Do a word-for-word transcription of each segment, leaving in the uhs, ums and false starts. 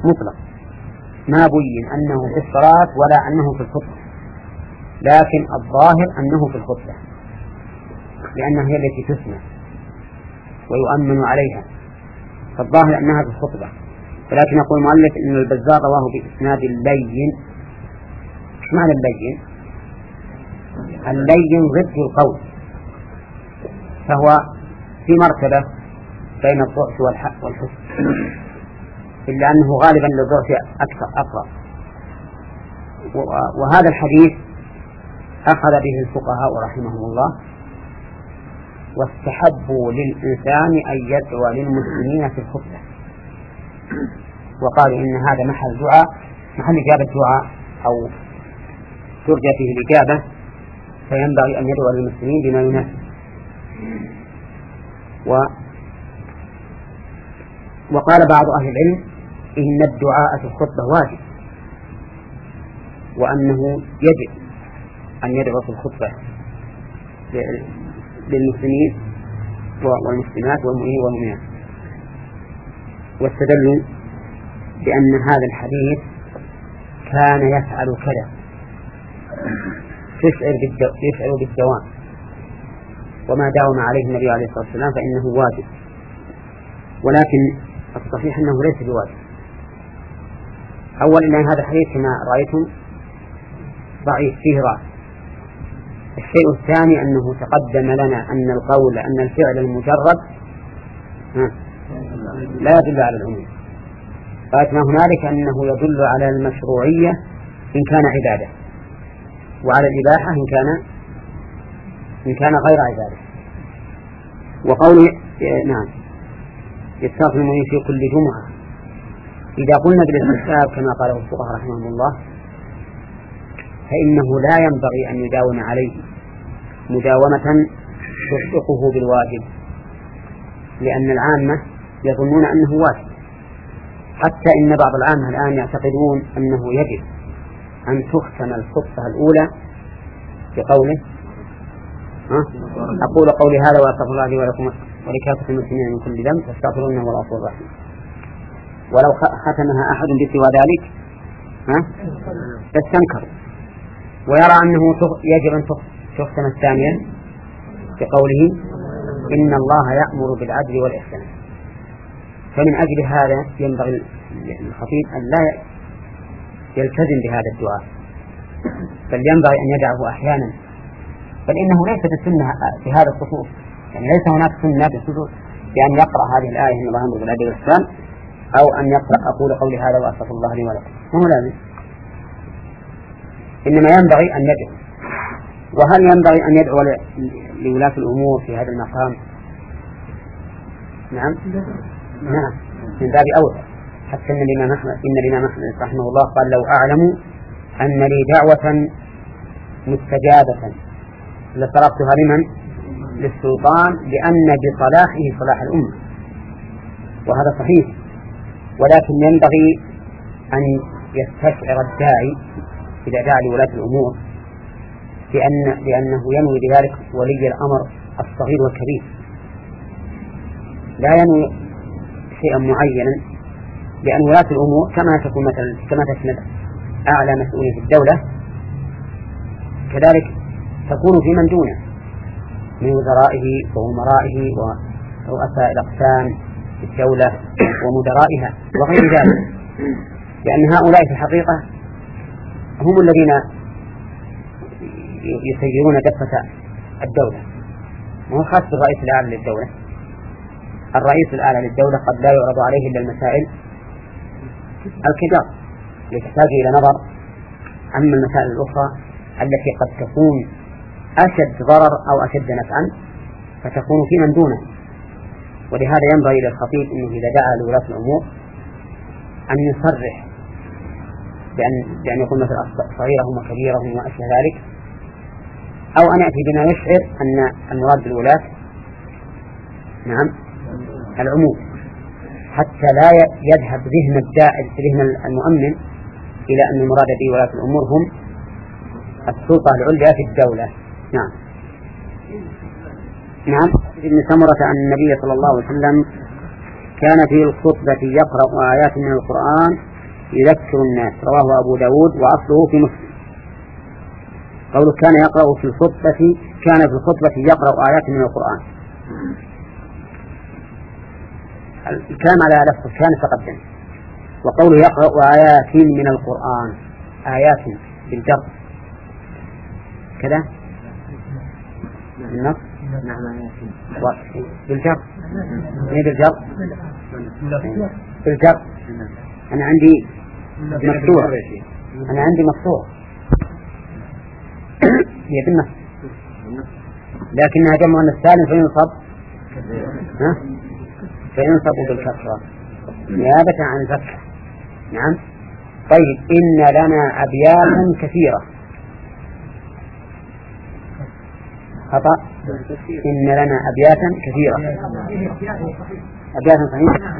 مطلق، ما بين أنه في الصلاة ولا أنه في الخطبة، لكن الظاهر أنه في الخطبة لأنها هي التي تسمع ويؤمن عليها، فالظاهر أنها في الخطبة. ولكن يقول المؤلف إن البزار رواه بإسناد اللين. إيش معنى اللين؟ اللين ضد القول، فهو في مرتبة بين الضعف والحسن، إلا أنه غالبا للضعف أكثر أقرب. وهذا الحديث أخذ به الفقهاء رحمهم الله، واستحبوا للإنسان أن يدعو للمسلمين في الخطبة، وقالوا إن هذا محل دعاء، محل إجابة دعاء أو ترجى فيه الإجابة، فينبغي أن يدعو للمسلمين بما يناسب. و وقال بعض أهل العلم إن الدعاء في الخطبة واجب، وأنه يجب أن يدعو في الخطبة للمسلمين والمسلمات والمؤمنين والمؤمنات. واستدلوا بأن هذا الحديث كان يفعل كذا، يشعر بالدوام، وما داوم عليه النبي عليه الصلاة والسلام فإنه واجب. ولكن الصحيح أنه ليس بواجب. أولا أن هذا الحديث كما رأيتم ضعيف فيه رأس. الشيء الثاني أنه تقدم لنا أن القول أن الفعل المجرد لا يدل على العموم، فأتنا هنالك أنه يدل على المشروعية إن كان عبادة، وعلى الإباحة إن كان إن كان غير عبادة. وقوله نعم يستغفر المؤمن في كل جمعة، إذا قلنا بالاستحباب كما قاله الفقهاء رحمهم الله، فإنه لا ينبغي أن يداوم عليه مداومة تسبقه بالواجب، لأن العامة يظنون أنه واجب، حتى إن بعض العامة الآن يعتقدون أنه يجب أن تختم الخطبة الأولى بقوله أقول قولي هذا وأستغفر الله لي ولكم ولكافة المسلمين من كل ذنب فاستغفروه إنه هو الغفور الرحيم. ولو ختمها أحد بسوى ذلك يستنكر ويرى أنه يجب أن تختم الثانية بقوله إن الله يأمر بالعدل والإحسان. فمن أجل هذا ينبغي الخطيب أن لا يلتزم بهذا الدعاء، بل ينبغي أن يدعه أحيانا، بل إنه ليس بالسنة في هذا الخصوص، يعني ليس هناك سنة بالخصوص بأن يقرأ هذه الآية إن الله يأمر بالعدل والإحسان، أو أن يقرأ أقول قولي هذا وأستغفر الله لي ولكم، هو لازم، إنما ينبغي أن يدعو. وهل ينبغي أن يدعو لولاة الأمور في هذا المقام؟ نعم نعم من باب أولى، حتى إن الإمام أحمد إن الإمام أحمد رحمه الله قال لو أعلم أن لي دعوة مستجابة لتركتها لمن؟ للسلطان، لأن بصلاحه صلاح الأمة، وهذا صحيح. ولكن ينبغي أن يستشعر الداعي إذا دعا لولاة الأمور بأن لأنه ينوي بذلك ولي الأمر الصغير والكبير، لا ينوي شيئا معينا، لأن ولاة الأمور كما تكون مثلا كما تشمل أعلى مسؤولين في الدولة كذلك تكون في من دونه من وزرائه وأمرائه ورؤساء الأقسام في الدولة ومدرائها وغير ذلك، لأن هؤلاء في الحقيقة هم الذين يسيرون دفة الدولة، وهو خاص بالرئيس الأعلى للدولة. الرئيس الأعلى للدولة قد لا يعرض عليه إلا المسائل الكبار لتحتاج إلى نظر، أما المسائل الأخرى التي قد تكون أشد ضرر أو أشد نفعا فتكون في من دونه. ولهذا ينبغي للخطيب أنه إذا دعا لولاة الأمور أن يصرح بأن, بأن يقول مثل صغيرهم وكبيرهم وأشياء ذلك، أو أن يأتي بما يشعر أن المراد بالولاة نعم العموم، حتى لا يذهب ذهن الداعي ذهن المؤمن إلى أن المراد بولاة الأمور هم السلطة العليا في الدولة. نعم نعم ابن سمرة أن النبي صلى الله عليه وسلم كان في الخطبة يقرأ آيات من القرآن يذكر الناس، رواه أبو داود وأصله في مسلم. قوله كان يقرأ في الخطبة، كان في الخطبة يقرأ آيات من القرآن. الكلام على لفظ كان تقدم، وقوله يقرأ آيات من القرآن، آيات بالجر كذا النص بالجر، ايه بالجر بالجر. أنا عندي مفتوح، أنا عندي مفتوح هي بالنص، لكنها جمع السالم فينصب ها فينصب بالكسرة نيابة عن الفتح. نعم. طيب إن لنا أبياتا كثيرة، خطأ، إن لنا أبياتا كثيرة، أبياتا صحيحة.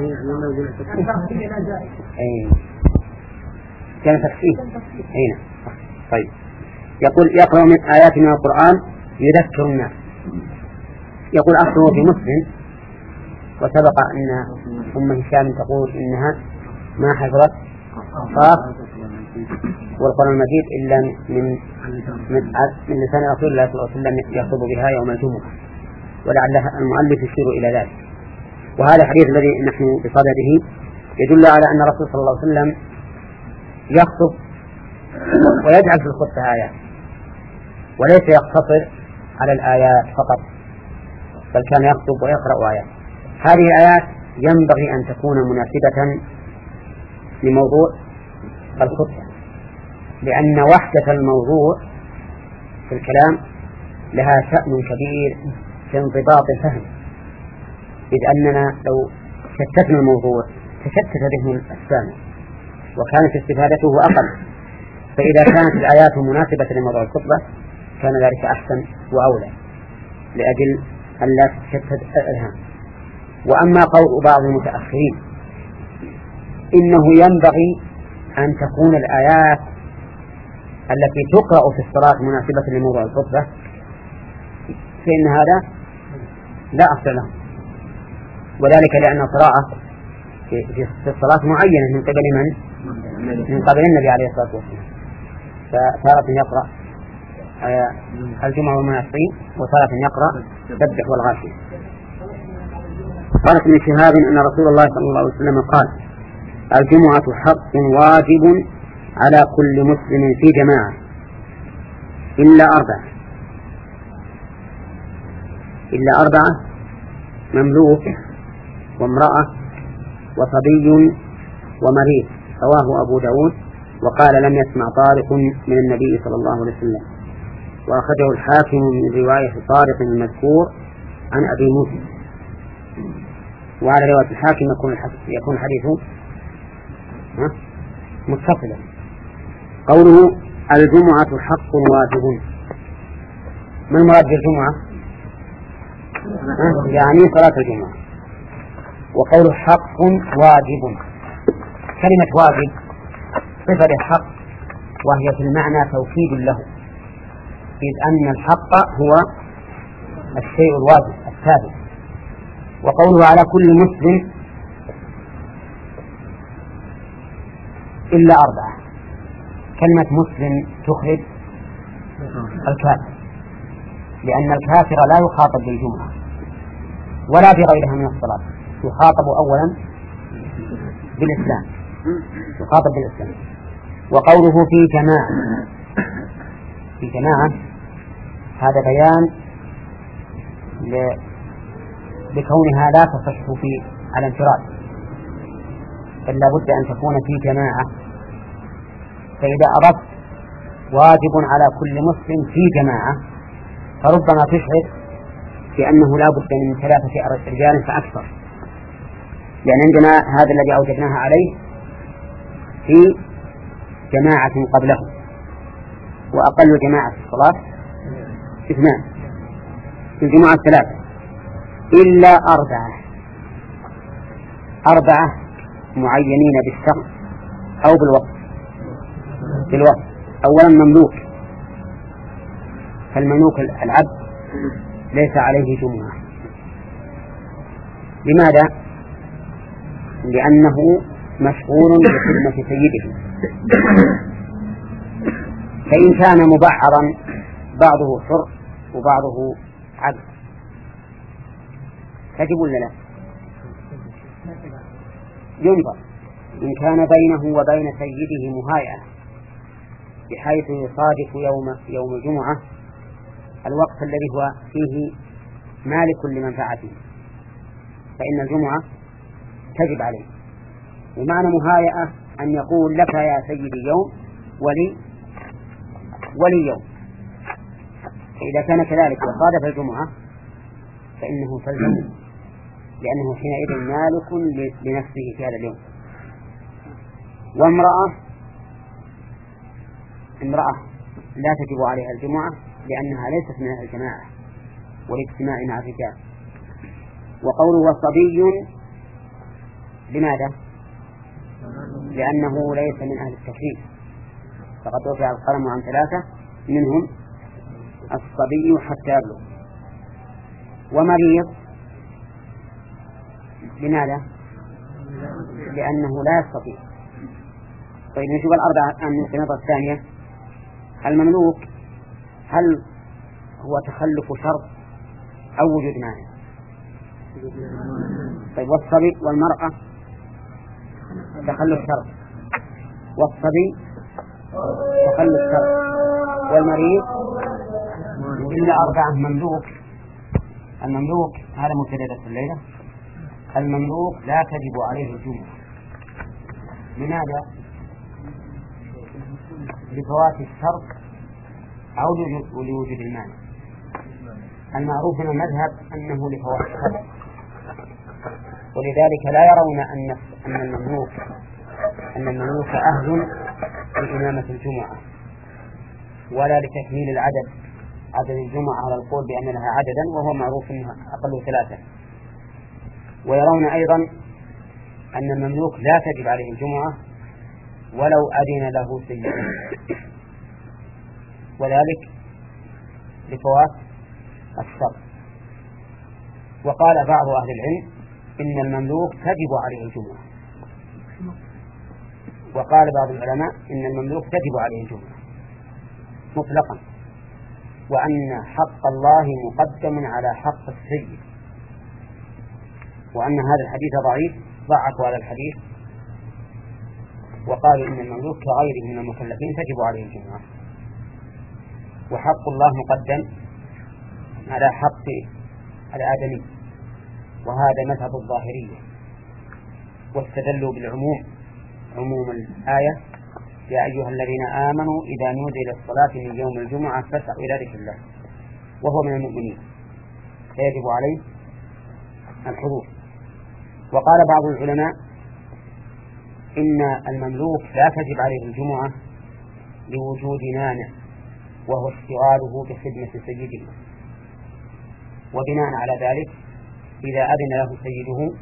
أي كان تخفيف. أين؟ طيب يقول يقرأ من آيات من القرآن يذكر الناس. يقول أصله في مسلم، وسبق أن أم هشام تقول إنها ما حفظت قاف والقرآن المجيد إلا من من, من لسان رسول الله صلى الله عليه وسلم يخطب بها يوم الجمعة، ولعل المؤلف يشير إلى ذلك. وهذا الحديث الذي نحن بصدده يدل على أن الرسول صلى الله عليه وسلم يخطب ويجعل في الخطبة آيات، وليس يقتصر على الآيات فقط، بل كان يخطب ويقرأ آيات. هذه الآيات ينبغي أن تكون مناسبة لموضوع الخطبة، لأن وحدة الموضوع في الكلام لها شأن كبير في انضباط الفهم، إذ أننا لو شتتنا الموضوع تشتت ذهن السامع وكانت استفادته أقل. فإذا كانت الآيات مناسبة لموضوع الخطبة كان ذلك أحسن وأولى، لأجل أن لا تشتت الأذهان. وأما قول بعض المتأخرين إنه ينبغي أن تكون الآيات التي تقرأ في الصلاة مناسبة لموضوع الخطبة، فإن هذا لا أصل له، وذلك لأن القراءة في الصلاة معينة من قبل من؟ من قبل النبي عليه الصلاة والسلام، فتارة يقرأ الجمعة والمنافقين، وتارة يقرأ سبح والغاشية. قال ابن شهاب أن رسول الله صلى الله عليه وسلم قال: الجمعة حق واجب على كل مسلم في جماعة إلا أربعة، إلا أربعة: مملوك وامرأة وصبي ومريض. رواه أبو داود، وقال لم يسمع طارق من النبي صلى الله عليه وسلم، وأخرجه الحاكم من رواية طارق المذكور عن أبي موسى. وعلى رواية الحاكم يكون حديثه متصلا. قوله الجمعة حق واجب، ما المراد بالجمعة؟ يعني صلاة الجمعة. وقوله حق واجب، كلمة واجب صفة للحق، وهي في المعنى توكيد له، إذ أن الحق هو الشيء الواجب الثابت. وقوله على كل مسلم إلا أربعة، كلمة مسلم تخرج الكافر، لأن الكافر لا يخاطب بالجمعة ولا بغيرها من الصلاة، يخاطب أولا بالإسلام، يخاطب بالإسلام. وقوله في جماعة، في جماعة هذا بيان لكونها لا تصح في على انفراد، بل لابد أن تكون في جماعة. فإذا أردت واجب على كل مسلم في جماعة فربما تشعر بأنه لا بد من ثلاثة رجال فأكثر، لأن عندنا هذا الذي أوجدناها عليه في جماعة قبله، وأقل جماعة في الصلاة اثنان، في الجماعة ثلاثة، إلا أربعة، أربعة معينين بالشخص أو بالوقت. بالوقت أولا مملوك، فالمملوك العبد ليس عليه جمعة. لماذا؟ لأنه مشغول بخدمة سيده. فإن كان مبعضا بعضه حر وبعضه عبد تجب ولا لا؟ ينظر إن كان بينه وبين سيده مهايئة بحيث يصادف يوم يوم الجمعة الوقت الذي هو فيه مالك لمنفعته فإن الجمعة تجب عليه. ومعنى مهايئة أن يقول لك يا سيدي يوم ولي ولي يوم. فإذا كان كذلك وصادف الجمعة فإنه تلزم لأنه حينئذ مالك لنفسه في هذا اليوم. وامرأة امرأة لا تجب عليها الجمعة لأنها ليست من أهل الجماعة والاجتماع مع الرجال. وقوله صبي لماذا؟ لأنه ليس من أهل التكليف فقد رفع القلم عن ثلاثة منهم الصبي حتى يبلغ. ومريض لماذا؟ لأنه لا يستطيع. طيب نشوف الأربعة من النقطة الثانية. المملوك هل هو تخلف شرط أو وجود مانع؟ طيب والصبي والمرأة تخلف شرط والصبي تخلف شرط والمريض إلا أربعة. مملوك المملوك هذا مبتدأ الليلة. المملوك لا تجب عليه الجمعة. لماذا؟ لفوات الشرط أو لوجود المانع. المعروف من المذهب أنه لفوات الشرط ولذلك لا يرون أن أن المملوك أن المملوك أهل لإمامة الجمعة ولا لتكميل العدد عدد الجمعة على القول بأن لها عددا وهو معروف أنها أقل ثلاثة. ويرون أيضا أن المملوك لا تجب عليه الجمعة ولو أذن له سيده وذلك لفوات الشرط. وقال بعض أهل العلم إن المملوك تجب عليه الجمعة وقال بعض العلماء إن المملوك تجب عليه الجمعة مطلقا وأن حق الله مقدم على حق السيد وأن هذا الحديث ضعيف ضعفوا هذا الحديث وقالوا إن المملوك كغيره من المكلفين تجب عليه الجمعة وحق الله مقدم على حق الآدمي وهذا مذهب الظاهرية واستدلوا بالعموم عموم الآية يا أيها الذين آمنوا إذا نودي للصلاة من يوم الجمعة فاسعوا إلى ذكر الله وهو من المؤمنين فيجب عليه الحضور. وقال بعض العلماء إن المملوك لا تجب عليه الجمعة لوجود مانع وهو اشتغاله بخدمة سيده وبناء على ذلك إذا أذن له سيده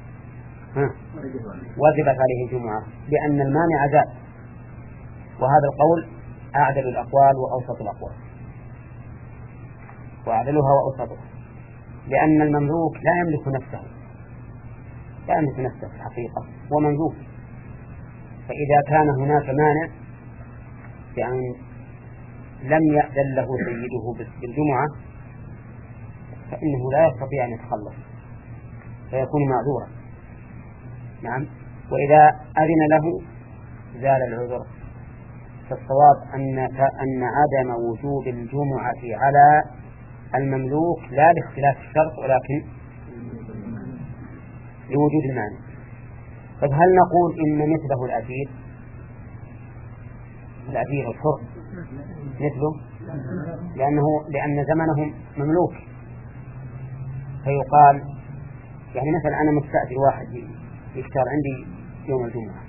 وجبت عليه الجمعة لأن المانع زاد. وهذا القول أعدل الأقوال وأوسط الأقوال وأعدلها وأوسطها لأن المملوك لا يملك نفسه لا يملك نفسه في الحقيقة هو مملوك. فإذا كان هناك مانع بأن لم يأذن له سيده بالجمعة فإنه لا يستطيع أن يتخلص فيكون معذورا. نعم. وإذا أذن له زال العذر. فالصواب أن أن عدم وجوب الجمعة على المملوك لا لاختلاف الشرط ولكن لوجود المانع. طيب هل نقول إن مثله الأجير الأجير الحر مثله لأنه لأن زمنهم مملوك فيقال يعني مثلا أنا مستأجر واحد يشتغل عندي يوم الجمعة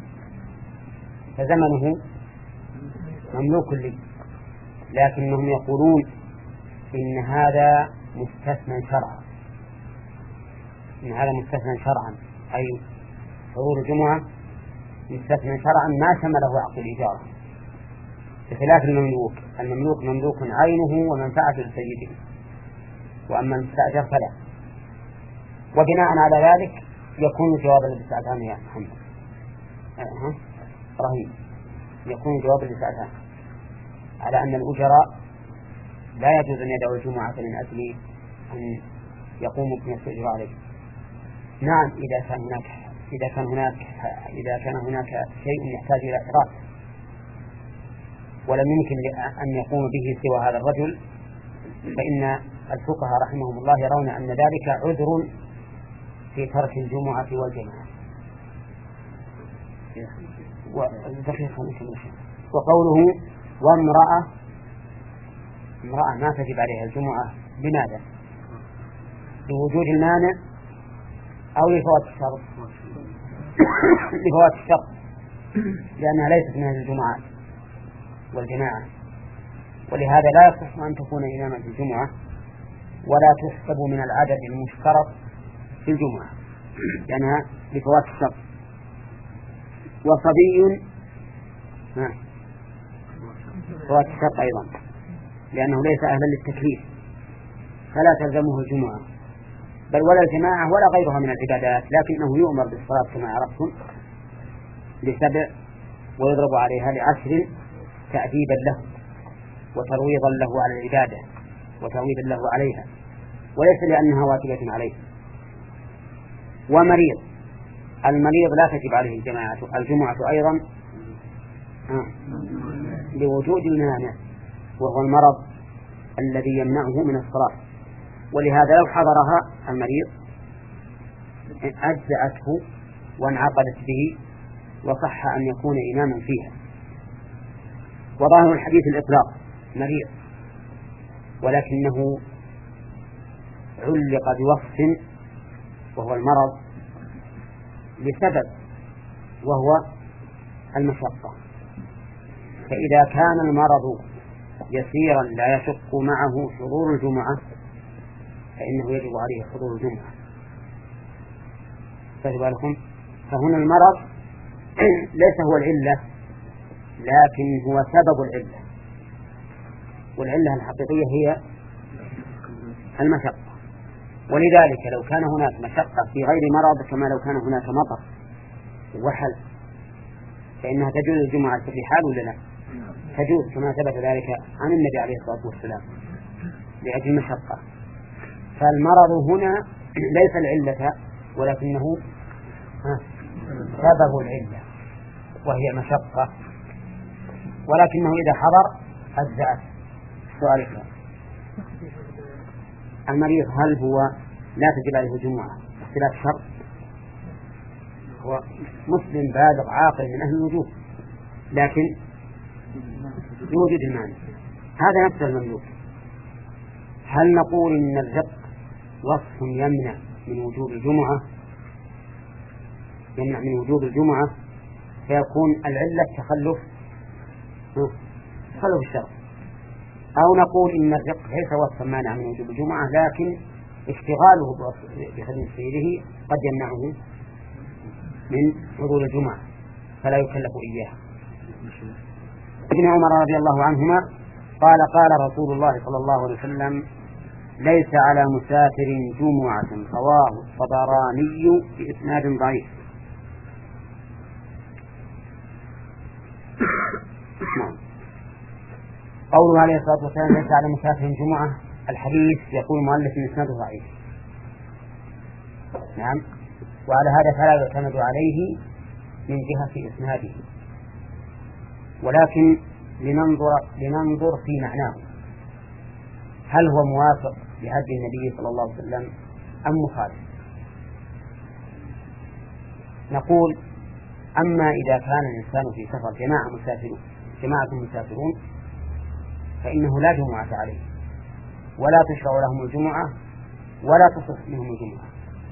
فزمنه مملوك لي لكنهم يقولون إن هذا مستثنى شرعا إن هذا مستثنى شرعا أي حضور الجمعة مستثنى شرعا ما شمله عقد الإجارة بخلاف المملوك. المملوك مملوك عينه ومنفعة لسيده وأما المستأجر فلا. وبناء على ذلك يكون جواب الاستئذان يا محمد أه. رهين يكون جواب لسألها على أن الأجراء لا يجوز أن يدعوا الجمعة من أجل أن يقوموا بما استأجروا عليه. نعم إذا كان هناك إذا كان هناك إذا كان هناك شيء يحتاج إلى إحراز ولم يمكن أن يقوم به سوى هذا الرجل فإن الفقهاء رحمهم الله يرون أن ذلك عذر في ترك الجمعة والجماعة. وقوله وامرأة امرأة ما تجب عليها الجمعة لماذا؟ لوجود المانع أو لفوات الشرط؟ لفوات الشرط لأنها ليست من الجمعات والجماعة، ولهذا لا يصح أن تكون إماما في الجمعة ولا تحسب من العدد المشترط في الجمعة لأنها لفوات الشرط. وصبي فوات الشرط أيضا لأنه ليس أهلا للتكليف فلا تلزمه الجمعة بل ولا الجماعة ولا غيرها من العبادات، لكنه يؤمر بالصلاة كما عرفتم لسبع ويضرب عليها لعشر تأديبا له وترويضا له على العبادة وتعويدا له عليها وليس لأنها واجبة عليه. ومريض المريض لا تجب عليه الجماعة الجمعة أيضا آه. لوجود المانع وهو المرض الذي يمنعه من الصلاة، ولهذا لو حضرها المريض أجزأته وانعقدت به وصح أن يكون إماما فيها. وظاهر الحديث الإطلاق مريض ولكنه علق بوصف وهو المرض لسبب وهو المشقة، فإذا كان المرض يسيرا لا يشق معه حضور الجمعة فإنه يجب عليه حضور الجمعة. فهمتوا لكم؟ فهنا المرض ليس هو العلة لكن هو سبب العلة، والعلة الحقيقية هي المشقة. ولذلك لو كان هناك مشقة في غير مرض كما لو كان هناك مطر وحل فإنها تجوز الجمعة في حال ولا لا؟ تجوز كما ثبت ذلك عن النبي عليه الصلاة والسلام لأجل المشقة. فالمرض هنا ليس العلة ولكنه سبب العلة وهي المشقة، ولكنه إذا حضر أجزأت. سؤالك المريض هل هو لا تجب عليه الجمعة اختلاف شرط؟ هو مسلم بالغ عاقل من أهل الوجود لكن يوجد المانع هذا نفس المملوك. هل نقول إن الرق وصف يمنع من وجوب الجمعة يمنع من وجوب الجمعة فيكون العلة تخلف تخلف الشرط، أو نقول إن الرق ليس وصفا مانع من وجوب الجمعة لكن اشتغاله بخدمة سيده قد يمنعه من حضور الجمعة فلا يكلف إياه. ابن عمر رضي الله عنهما قال قال رسول الله صلى الله عليه وسلم ليس على مسافر جمعة، رواه الطبراني بإسناد ضعيف. قوله عليه الصلاة والسلام ليس على مسافر جمعة الحديث يقول مؤلف إسناده ضعيف. نعم، وعلى هذا فلا يعتمد عليه من جهة إسناده، ولكن لننظر لننظر في معناه هل هو موافق لهدي النبي صلى الله عليه وسلم أم مخالف. نقول أما إذا كان الإنسان في سفر جماعة مسافرون جماعة مسافرون فإنه لا جمعة عليه ولا تشرع لهم الجمعة ولا تصح منهم الجمعة.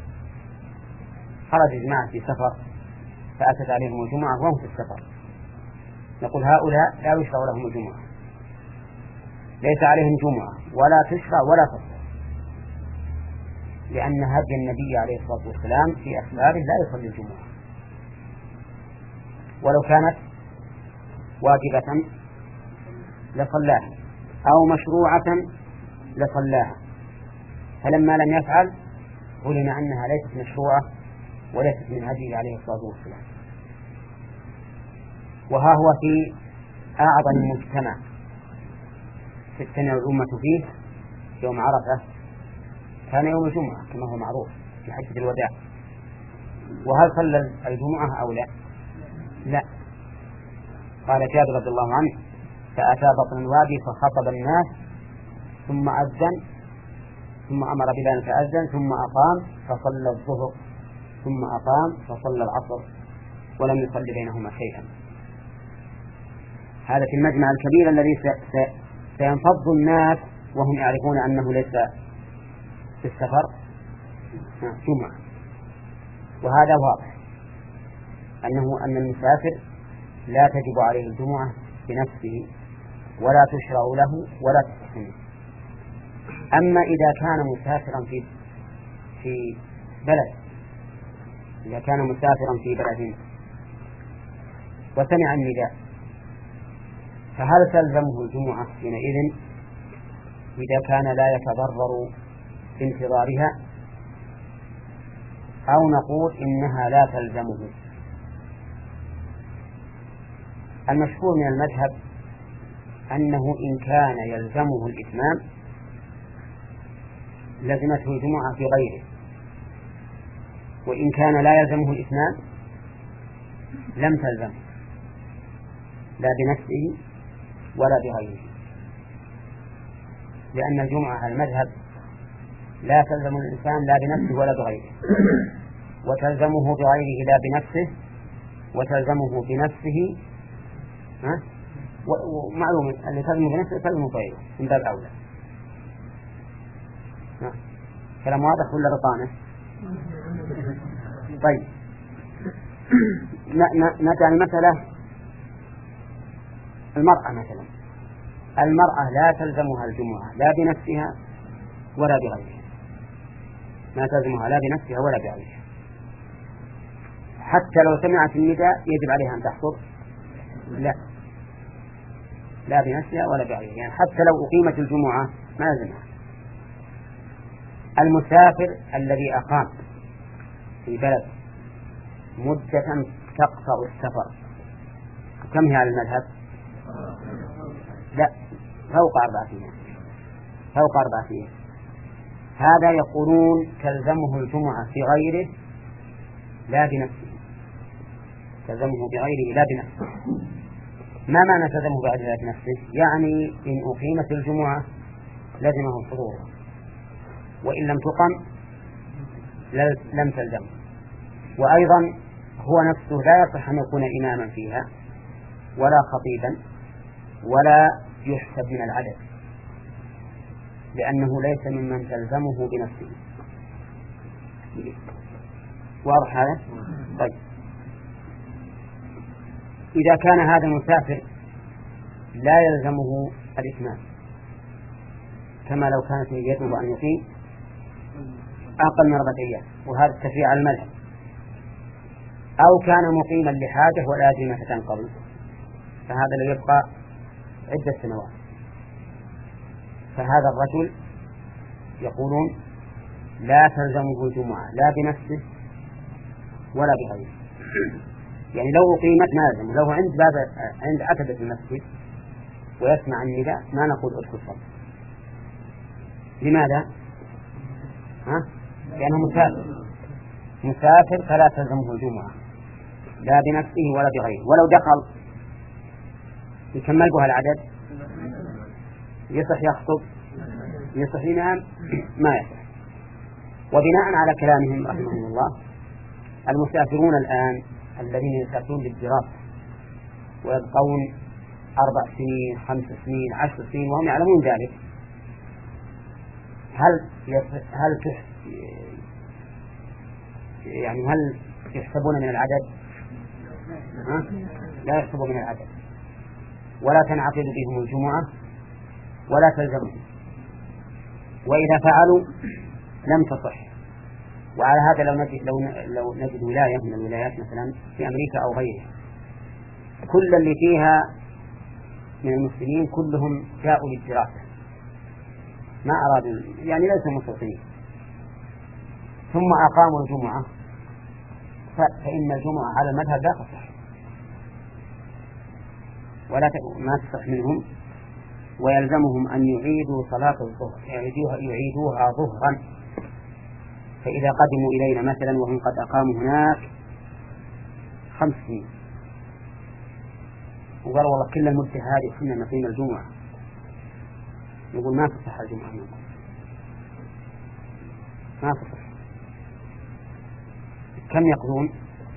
خرج جماعة في سفر فأتت عليهم الجمعة وهم في السفر، نقول هؤلاء لا يشرع لهم الجمعة، ليس عليهم جمعة ولا تشرع ولا تصح، لأن هدي النبي عليه الصلاة والسلام في أسفاره لا يصلي الجمعة، ولو كانت واجبة لصلاها أو مشروعة لصلاها، فلما لم يفعل علم أنها ليست مشروعة وليست من هديه عليه الصلاة والسلام. وها هو في أعظم مجتمع تجتمع الأمة فيه يوم عرفة، كان يوم الجمعة كما هو معروف في حجة الوداع. وهل صلى الجمعة أو لا؟ لا. قال جابر رضي الله عنه: فأتى بطن الوادي فخطب الناس ثم أذن ثم أمر بلال فأذن ثم أقام فصلى الظهر ثم أقام فصلى العصر ولم يصلي بينهما شيئا. هذا في المجمع الكبير الذي سينفض الناس وهم يعرفون أنه ليس في السفر جمعة. وهذا واضح أنه أن المسافر لا تجب عليه الجمعة بنفسه ولا تشرع له ولا تستحسن. أما إذا كان مسافرا في في بلد إذا كان مسافرا في بلد وسمع النداء فهل تلزمه الجمعة حينئذ إذا كان لا يتضرر بانتظارها، أو نقول إنها لا تلزمه؟ المشهور من المذهب أنه إن كان يلزمه الإتمام لزمته الجمعة في غيره، وإن كان لا يلزمه الإتمام لم تلزمه لا بنفسه ولا بغيره، لأن الجمعة على المذهب لا تلزم الإنسان لا بنفسه ولا بغيره، وتلزمه بغيره لا بنفسه وتلزمه بنفسه. ها؟ ومعلوم اللي تلزم بنفسه تلزم بغيره من باب أولى. كلام واضح ولا بطانة؟ طيب نرجع لمسألة المرأة مثلا. المرأة لا تلزمها الجمعة لا بنفسها ولا بغيرها، ما تلزمها لا بنفسها ولا بغيرها، حتى لو سمعت النداء يجب عليها أن تحضر؟ لا، لا بنفسها ولا بغيرها، يعني حتى لو أقيمت الجمعة ما لزمها. المسافر الذي أقام في بلد مدة تقطع السفر كم هي على المذهب؟ لا، فوق أربعة أيام، فوق أربعة أيام. هذا يقولون تلزمه الجمعة في غيره لا بنفسه، تلزمه بغيره لا بنفسه. ما معنى تلزمه بغيره لا بنفسه؟ يعني إن أقيمت الجمعة لزمه الحضور، وإن لم تقم لم تلزمه. وأيضا هو نفسه لا يصح أن يكون إماما فيها ولا خطيبا ولا يحسب من العدد، لأنه ليس ممن تلزمه بنفسه. واضح هذا؟ طيب إذا كان هذا المسافر لا يلزمه الإتمام، كما لو كانت نيته أن يقيم أقل من أربعة أيام، وهذا التشريع على المذهب، أو كان مقيما لحاجة ولا يدري متى تنقضي، فهذا لا يبقى عدة سنوات. فهذا الرجل يقولون لا تلزمه الجمعة لا بنفسه ولا بغيره، يعني لو أقيمت ما لزم، لو عند باب عند عتبة المسجد ويسمع النداء ما نقول ادخل صل. لماذا؟ ها؟ لأنه مسافر، مسافر فلا تلزمه الجمعة لا بنفسه ولا بغيره. ولو دخل يكمل بها العدد يصح يخطب يصح ينام ما يصح. وبناء على كلامهم رحمهم الله المسافرون الآن الذين يسافرون للدراسة ويبقون أربع سنين خمس سنين عشر سنين وهم يعلمون ذلك، هل هل تح... يعني هل يحسبون من العدد؟ ها؟ لا يحسبون من العدد، ولا تنعقد بهم الجمعة ولا تلزمهم، وإذا فعلوا لم تصح. وعلى هذا لو نجد, لو لو نجد ولاية من الولايات مثلا في أمريكا أو غيرها كل اللي فيها من المسلمين كلهم جاءوا للدراسة ما أرادوا، يعني ليسوا مستوطنين، ثم أقاموا الجمعة، فإن الجمعة على المذهب لا تصح، ولا ما تصح منهم، ويلزمهم أن يعيدوا صلاة الظهر، يعيدوها, يعيدوها ظهرا. فإذا قدموا إلينا مثلا وهم قد أقاموا هناك خمس سنين وقالوا والله كل المدة هذه كنا نقيم الجمعة، نقول ما تصح الجمعة منكم، ما تصح. كم يقضون؟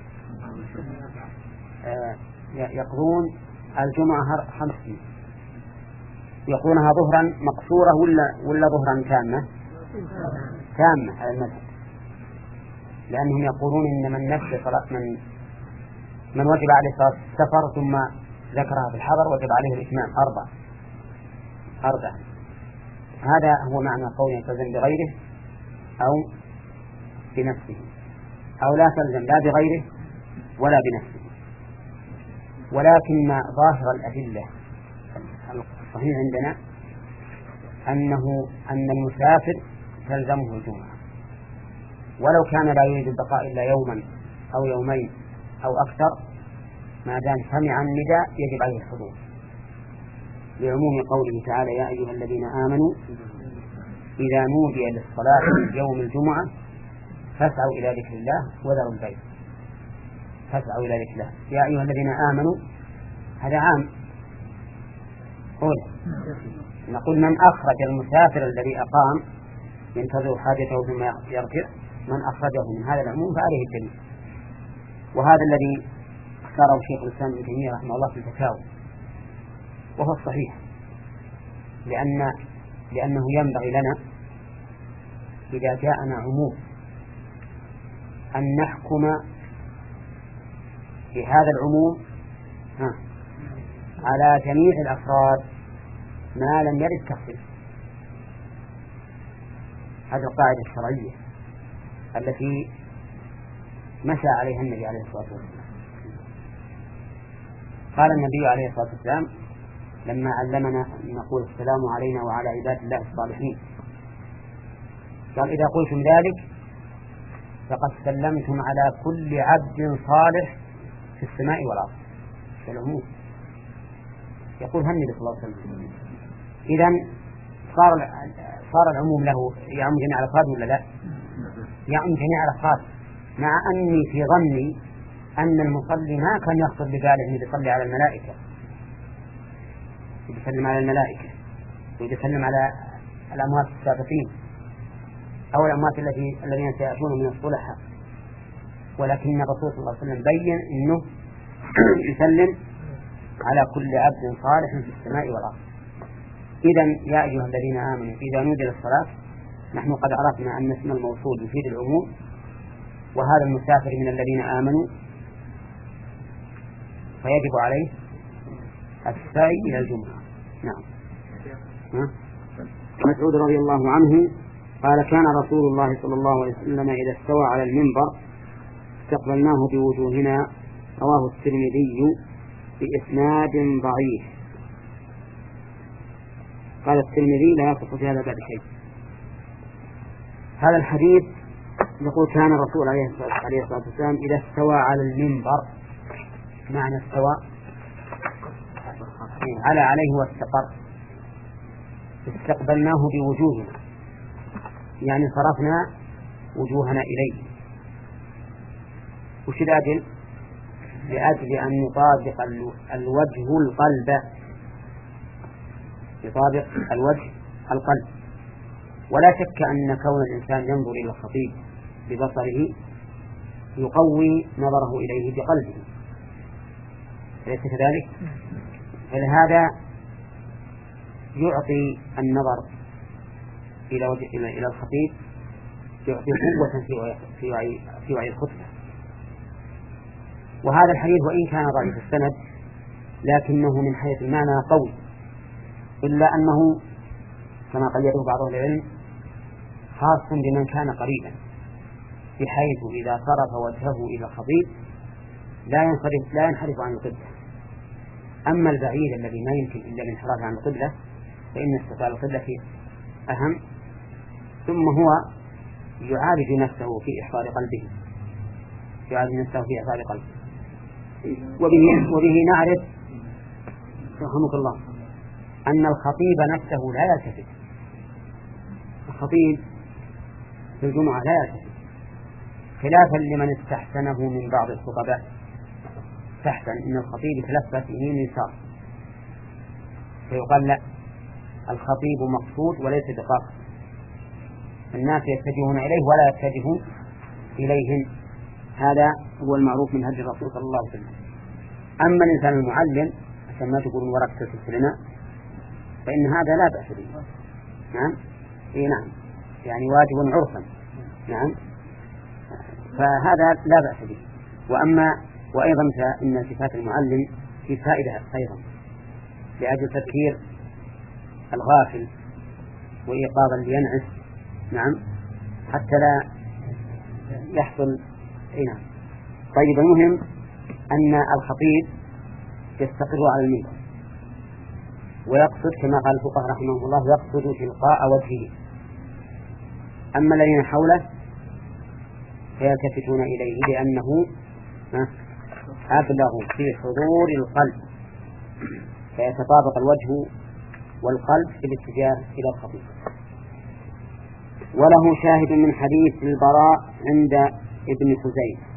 آه يقضون الجمعة خمس سنين، يقضونها ظهرا مقصورة ولا ولا ظهرا تامة؟ تامة على المذهب، لأنهم يقولون إن من نفس صلاة من من وجب عليه صلاة السفر ثم ذكرها في الحضر وجب عليه الإتمام أربع أربع. هذا هو معنى قوله تلزم بغيره أو بنفسه، أو لا تلزم لا بغيره ولا بنفسه. ولكن ظاهر الأدلة الصحيح عندنا أنه أن المسافر تلزمه الجمعة، ولو كان لا يريد البقاء إلا يوما أو يومين أو أكثر، ما دام سمع النداء يجب عليه الحضور، لعموم قوله تعالى يا أيها الذين آمنوا إذا نودي للصلاة من يوم الجمعة فاسعوا إلى ذكر الله وذروا البيع. فاسعوا إلى ذكر الله يا أيها الذين آمنوا، هذا عام. قول نقول من أخرج المسافر الذي أقام ينتظر حاجته ثم يرجع، من أخرجه من هذا العموم فعليه الدليل. وهذا الذي اختاره شيخ الإسلام ابن تيمية رحمه الله في الفتاوى، وهو الصحيح، لأن لأنه ينبغي لنا إذا جاءنا عموم أن نحكم بهذا العموم ها على جميع الأفراد ما لم يرد تخصيص. هذه القاعدة الشرعية التي مشى عليها النبي عليه الصلاة والسلام. قال النبي عليه الصلاة والسلام لما علمنا أن نقول السلام علينا وعلى عباد الله الصالحين، قال إذا قلتم ذلك فقد سلمتم على كل عبد صالح في السماء والأرض. العموم يقول النبي صلى الله عليه وسلم. إذن صار صار العموم له يعم جميع الأفراد ولا لا؟ يعم جميع الأفراد، مع أني في ظني أن المصلي ما كان يقصد بذلك أن يصلي على الملائكة، يسلم على الملائكة ويسلم على الأموات السابقين أو الأموات التي الذين سيأتون من الصلحاء، ولكن الرسول صلى الله عليه وسلم بين أنه يسلم على كل عبد صالح في السماء والأرض. إذن يا أيها الذين آمنوا إذا نودي للصلاة، نحن قد عرفنا أن اسم الموصول يفيد العموم، وهذا المسافر من الذين آمنوا فيجب عليه السعي إلى الجمعة. نعم. مسعود رضي الله عنه قال كان رسول الله صلى الله عليه وسلم إذا استوى على المنبر استقبلناه بوجوهنا. رواه الترمذي بإسناد ضعيف. قال الترمذي لا يصح في هذا بعد شيء. هذا الحديث يقول كان الرسول عليه الصلاة والسلام إذا استوى على المنبر، معنى استوى على عليه واستقر، استقبلناه بوجوهنا يعني صرفنا وجوهنا إليه. وش الأجل؟ لأجل أن يطابق الوجه القلب، يطابق الوجه القلب. ولا شك أن كون الإنسان ينظر إلى الخطيب ببصره يقوي نظره إليه بقلبه، أليس كذلك؟ فلهذا يعطي النظر إلى وجه إلى الخطيب يعطي قوة في وعي في وعي في وعي الخطبة. وهذا الحديث وإن كان ضعيف السند لكنه من حيث المعنى قوي، إلا أنه كما قيده بعض العلم خاص بمن كان قريبا، بحيث إذا صرف وجهه إلى الخطيب لا ينحرف لا ينحرف عن القبلة. أما البعيد الذي ما يمكن إلا الانحراف عن القبلة فإن استقبال القبلة أهم، ثم هو يعالج نفسه في إحضار قلبه يعالج نفسه في إحضار قلبه. وبه, وبه نعرف رحمك الله أن الخطيب نفسه لا يلتفت. الخطيب في الجمعة لا يلتفت، خلافا لمن استحسنه من بعض الخطباء. استحسن أن الخطيب يتلفت يمين يسار، فيقال لا، الخطيب مقصود وليس بقاصد، الناس يتجهون إليه ولا يتجهون إليهم. هذا هو المعروف من هدي الرسول صلى الله عليه وسلم. أما الإنسان المعلم عشان ما تقول ورقة تسلنا فإن هذا لا بأس به. نعم إيه نعم، يعني واجب عرفا. نعم، فهذا لا بأس به. وأما وأيضا فإن صفات المعلم في فائدة أيضا لأجل تذكير الغافل وإيقاظا لينعس. نعم، حتى لا يحصل. إيه نعم. طيب، المهم أن الخطيب يستقر على المنبر ويقصد كما قال الفقهاء رحمه الله يقصد تلقاء وجهه. أما الذين حوله فيلتفتون إليه لأنه أبلغ في حضور القلب، فيتطابق الوجه والقلب في الاتجاه إلى الخطيب. وله شاهد من حديث البراء عند ابن خزيمة.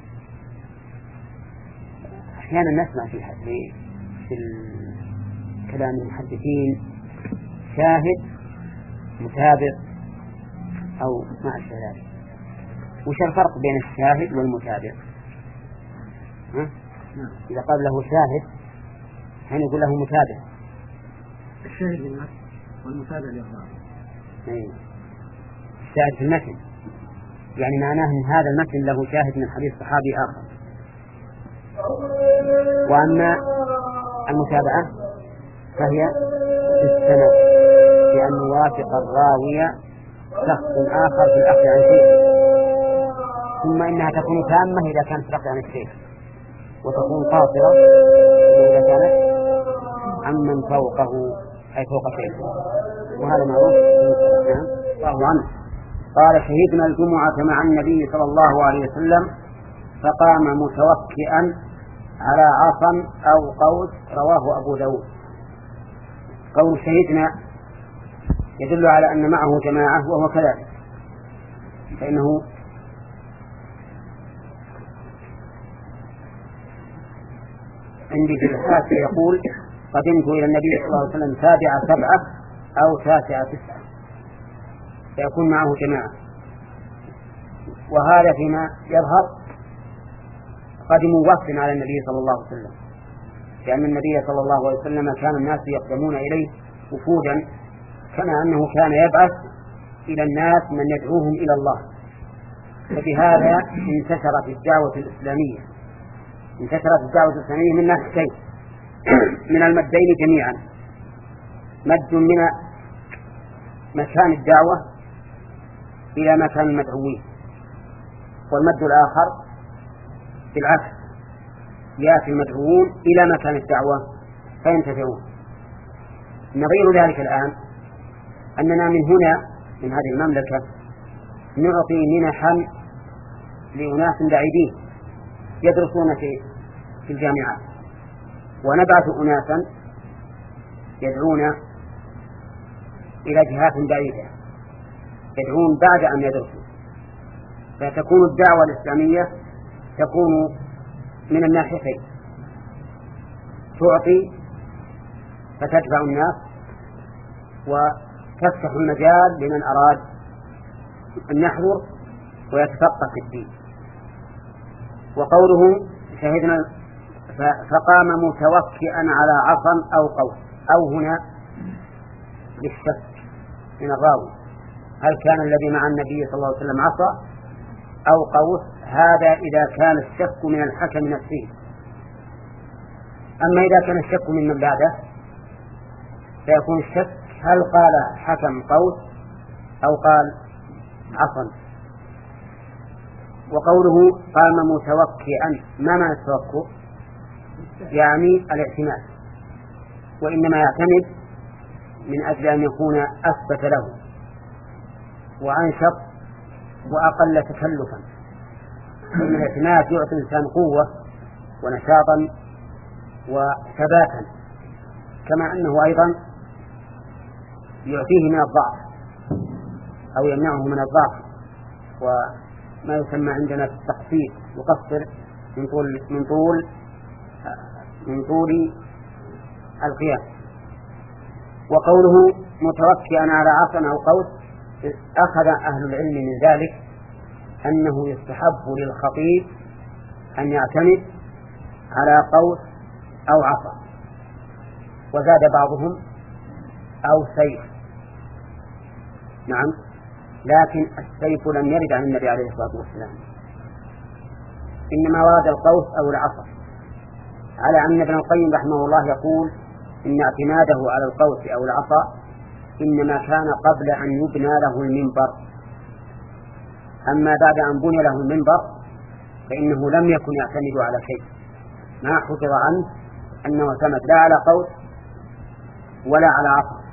أحيانا نسمع في في كلام المحدثين شاهد متابع أو مع الشهادة. وش الفرق بين الشاهد والمتابع؟ ها؟ إذا قال له شاهد حين يقول له متابع. الشاهد للنص والمتابع للظاهر. الشاهد في المتن يعني معناه أن هذا المتن له شاهد من حديث صحابي آخر. وأما المتابعة فهي في السند، بأن يوافق الراوي شخص آخر في الأخذ عن شيء، ثم إنها تكون تامة إذا كانت الأخذ عن الشيء، وتكون قاصرة إذا كانت عمن فوقه أي فوق شيء. وهذا معروف. نعم، الله عنه قال: شهدنا الجمعة مع النبي صلى الله عليه وسلم فقام متوكئا على عصا أو قوس. رواه أبو داود. قول شهدنا يدل على أن معه جماعة وهو كذلك، فإنه عندي في الحاسة يقول: قدمت إلى النبي صلى الله عليه وسلم سابعة سبعة أو تاسعة تسعة، فيكون معه جماعة. وهذا فيما يظهر قدموا وفد على النبي صلى الله عليه وسلم، لأن النبي صلى الله عليه وسلم كان الناس يقدمون إليه وفودا، كما أنه كان يبعث إلى الناس من يدعوهم إلى الله. فبهذا انتشرت الدعوة الإسلامية انتشرت الدعوة الإسلامية من ناحيتين: من المدين جميعا، مد من مكان الدعوة إلى مكان المدعوين، والمد الآخر بالعكس، يأتي المدعوون إلى مكان الدعوة فينتفعون. نظير ذلك الآن أننا من هنا من هذه المملكة نعطي منحا لأناس بعيدين يدرسون في في الجامعات، ونبعث أناسا يدعون إلى جهات بعيدة يدعون بعد أن يدرسوا، فتكون الدعوة الإسلامية تكون من الناحيتين: تعطي فتدفع الناس، وتفتح المجال لمن أراد أن يحضر ويتفقه في الدين. وقوله شهدنا فقام متوكئا على عصا أو قوس، أو هنا للشك من الراوي: هل كان الذي مع النبي صلى الله عليه وسلم عصا أو قوس؟ هذا إذا كان الشك من الحكم نفسه. أما إذا كان الشك من من بعده فيكون الشك هل قال حكم قوس أو قال عصا. وقوله قام متوكئا، ما معنى التوكؤ؟ يعني الاعتماد، وإنما يعتمد من أجل أن يكون أثبت له وأنشط وأقل تكلفا. إن الاعتماد يعطي الإنسان قوة ونشاطا وثباتا، كما أنه أيضا يعطيه من الضعف أو يمنعه من الضعف، وما يسمى عندنا التقصير، يقصر من طول من طول من طول القيام. وقوله متوكئا على عصا أو قوس، أخذ أهل العلم من ذلك أنه يستحب للخطيب أن يعتمد على قوس أو عصا، وزاد بعضهم أو سيف. نعم، لكن السيف لم يرد عن النبي عليه الصلاة والسلام، إنما ورد القوس أو العصا، على أن ابن القيم رحمه الله يقول إن اعتماده على القوس أو العصا إنما كان قبل أن يبنى له المنبر، أما بعد أن بني له المنبر فإنه لم يكن يعتمد على شيء، ما حفظ عنه أنه اعتمد لا على قوس ولا على عصا.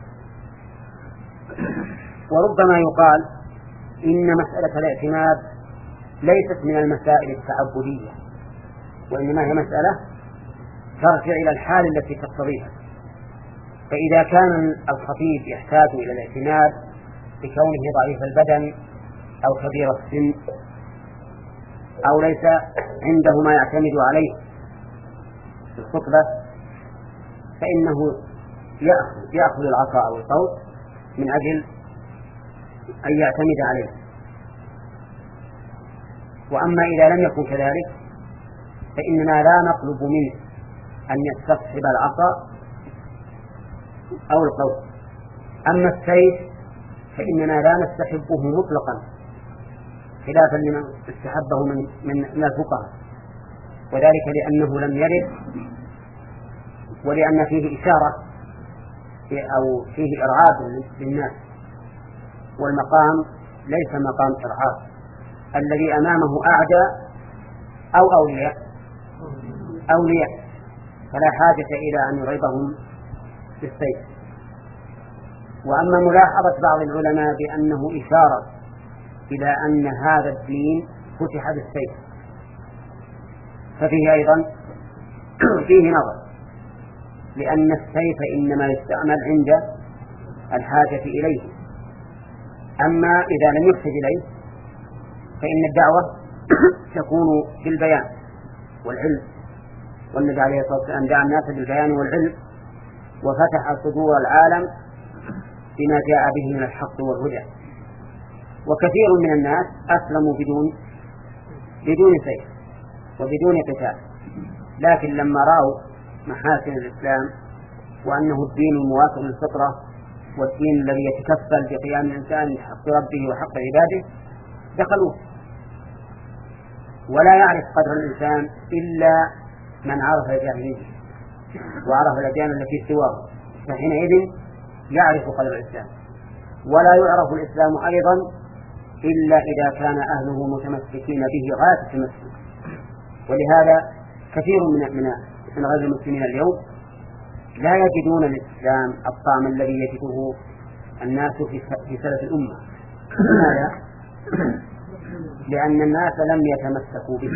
وربما يقال إن مسألة الاعتماد ليست من المسائل التعبدية، وإنما هي مسألة ترجع إلى الحال التي تقتضيها. فإذا كان الخطيب يحتاج إلى الاعتماد بكونه ضعيف البدن أو كبير السن أو ليس عنده ما يعتمد عليه في الخطبة، فإنه يأخذ, يأخذ العصا أو القوس من أجل أن يعتمد عليه. وأما إذا لم يكن كذلك فإننا لا نطلب منه أن يستصحب العصا أو القوس. أما السيف فإننا لا نستحبه مطلقا، خلافا لمن استحبه من, من الفقهاء، وذلك لأنه لم يرد، ولأن فيه إشارة أو فيه إرعاب للناس، والمقام ليس مقام إرعاب، الذي أمامه أعداء أو أولياء أولياء فلا حاجة إلى أن يرعبهم بالسيف. وأما ملاحظة بعض العلماء بأنه إشارة إلى أن هذا الدين فتح بالسيف ففيه أيضا فيه نظر، لأن السيف إنما يستعمل عند الحاجة إليه، أما إذا لم يحتج إليه فإن الدعوة تكون بالبيان والعلم، والنبي عليه الصلاة والسلام دعا الناس بالبيان والعلم وفتح صدور العالم بما جاء به من الحق والهدى. وكثير من الناس أسلموا بدون بدون سيف وبدون قتال، لكن لما رأوا محاسن الإسلام وأنه الدين الموافق للفطرة والدين الذي يتكفل بقيام الإنسان بحق ربه وحق عباده دخلوه. ولا يعرف قدر الإنسان إلا من عرف الجاهلية وعرف الأديان التي سواه، فحينئذ يعرف قدر الإسلام. ولا يعرف الإسلام أيضا إلا إذا كان أهله متمسكين به غاية التمسك. ولهذا كثير من من من غير المسلمين اليوم لا يجدون الإسلام الطعم الذي يجده الناس في سلف الأمة. لماذا؟ لأن الناس لم يتمسكوا به.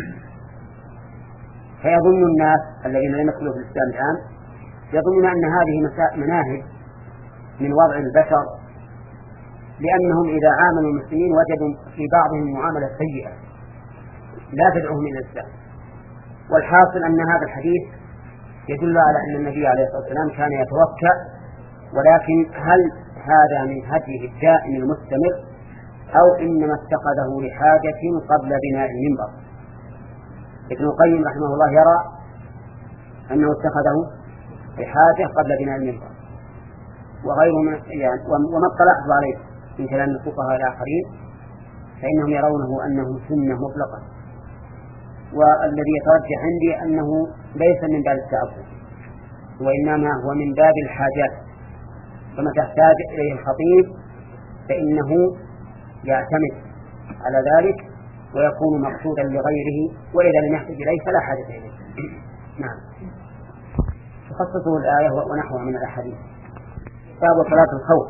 فيظن الناس الذين لم يدخلوا في الإسلام الآن يظنون أن هذه مناهج من وضع البشر، لأنهم إذا عاملوا المسلمين وجدوا في بعضهم معاملة سيئة لا تدعوهم إلى الإسلام. والحاصل أن هذا الحديث يدل على أن النبي عليه الصلاة والسلام كان يتوكأ، ولكن هل هذا من هديه الدائم المستمر أو إنما اتخذه لحاجة قبل بناء المنبر؟ ابن القيم رحمه الله يرى أنه اتخذه لحاجة قبل بناء المنبر، وغيره من يعني وما اطلعت عليه من كلام الفقهاء الآخرين فإنهم يرونه أنه سنة مطلقة. والذي يترجح عندي أنه ليس من باب التعبد وإنما هو من باب الحاجات، فما تحتاج إليه الخطيب فإنه يعتمد على ذلك ويكون مقصودا لغيره، وإذا لم يحتج إليه فلا حاجة إليه. نعم. تخصصه الآية ونحوها من الأحاديث. باب صلاة الخوف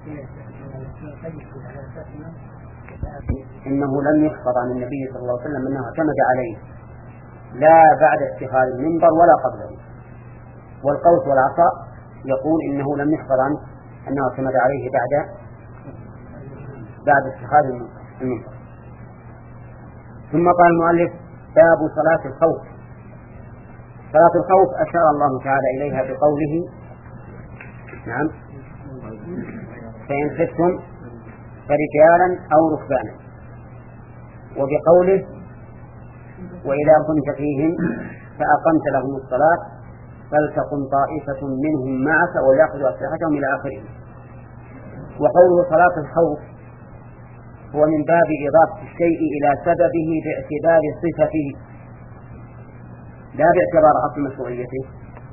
إنه لم يحفظ عن النبي صلى الله عليه وسلم أنه اعتمد عليه لا بعد اتخاذ المنبر ولا قبله. والقوس والعصا يقول إنه لم يحفظ عنه أنه اعتمد عليه بعد بعد اتخاذ المنكر. ثم قال المؤلف باب صلاة الخوف. صلاة الخوف أشار الله تعالى إليها بقوله نعم فإن خفتم فرجالا أو ركبانا، وبقوله وإذا كنت فيهم فأقمت لهم الصلاة فلتقم طائفة منهم معك وليأخذوا أسلحتهم إلى آخره. وقوله صلاة الخوف هو من باب إضافة الشيء إلى سببه باعتبار صفته لا باعتبار أصل مشروعيته.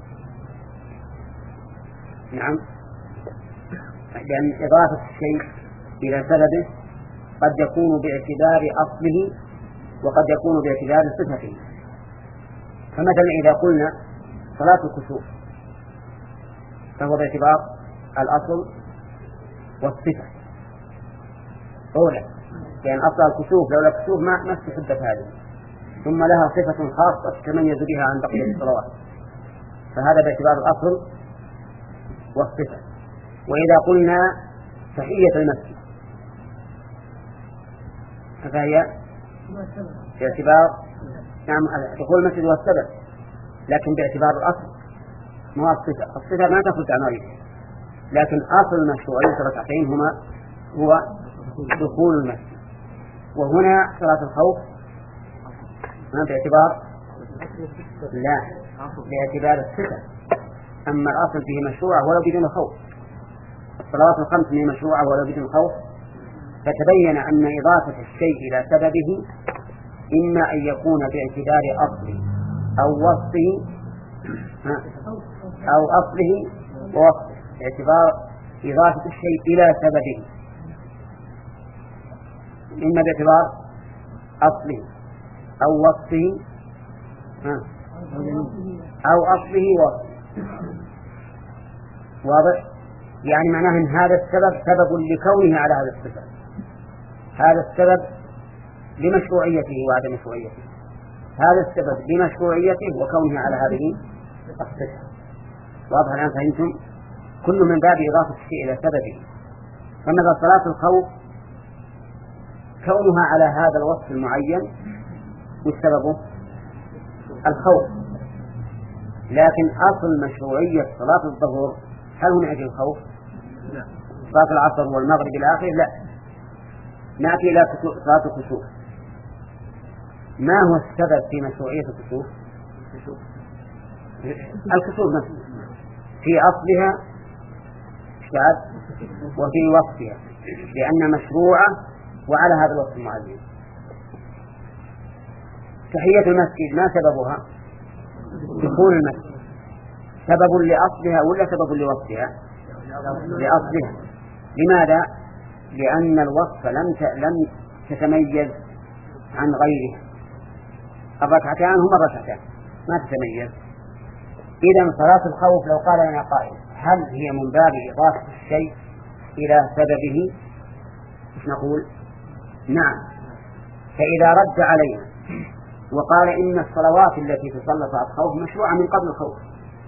نعم، لأن إضافة الشيء إلى سببه قد يكون باعتبار أصله وقد يكون باعتبار صفته. فمثلا إذا قلنا صلاة الكسوف فهو باعتبار الأصل والصفة أولا، لأن أصل الكسوف لولا الكسوف ما ما استحدث هذه، ثم لها صفة خاصة تتميز بها عن بقية الصلوات، فهذا باعتبار الأصل والصفة. وإذا قلنا تحية المسجد فهي باعتبار نعم دخول المسجد هو السبب، لكن باعتبار الأصل ما الصفة. الصفة ما تخرج عن غيره، لكن أصل مشروعية الركعتين هما هو دخول المسجد. وهنا صلاة الخوف ما باعتبار لا باعتبار الصفة، أما الأصل فيه مشروع ولو بدون خوف. الصلوات الخمس هي مشروعة ولو بدون خوف، فتبين أن إضافة الشيء إلى سببه إما أن يكون باعتبار أصله أو وصفه أو أصله ووصفه، باعتبار إضافة الشيء إلى سببه إما باعتبار أصله أو وصفه أو أصله ووصفه. واضح؟ يعني معناه أن هذا السبب سبب لكونه على هذا الصفة، هذا السبب لمشروعيته وعدم مشروعيته، هذا السبب لمشروعيته وكونه على هذه الصفة. واضح الآن؟ فهمتم؟ كل من باب إضافة الشيء إلى سببه. فمثلا صلاة الخوف كونها على هذا الوصف المعين والسبب الخوف، لكن أصل مشروعية صلاة الظهر هل هو من أجل الخوف؟ لا. صلاة العصر والمغرب إلى آخره لا. نأتي إلى صلاة الكسوف، ما هو السبب في مشروعية الكسوف؟ الكسوف نفسه في أصلها وفي وصفها، لأن مشروعة وعلى هذا الوصف المعين. تحية المسجد ما سببها؟ دخول المسجد، سبب لأصلها ولا سبب لوصفها؟ لأصلها. لماذا؟ لأن الوصف لم لم تتميز عن غيره. الركعتان هما الركعتان ما تتميز. إذا صلاة الخوف لو قال لنا قائل هل هي من باب إضافة الشيء إلى سببه؟ مش نقول نعم. فإذا رد علينا وقال إن الصلوات التي تصلى صلاة الخوف مشروعة من قبل الخوف،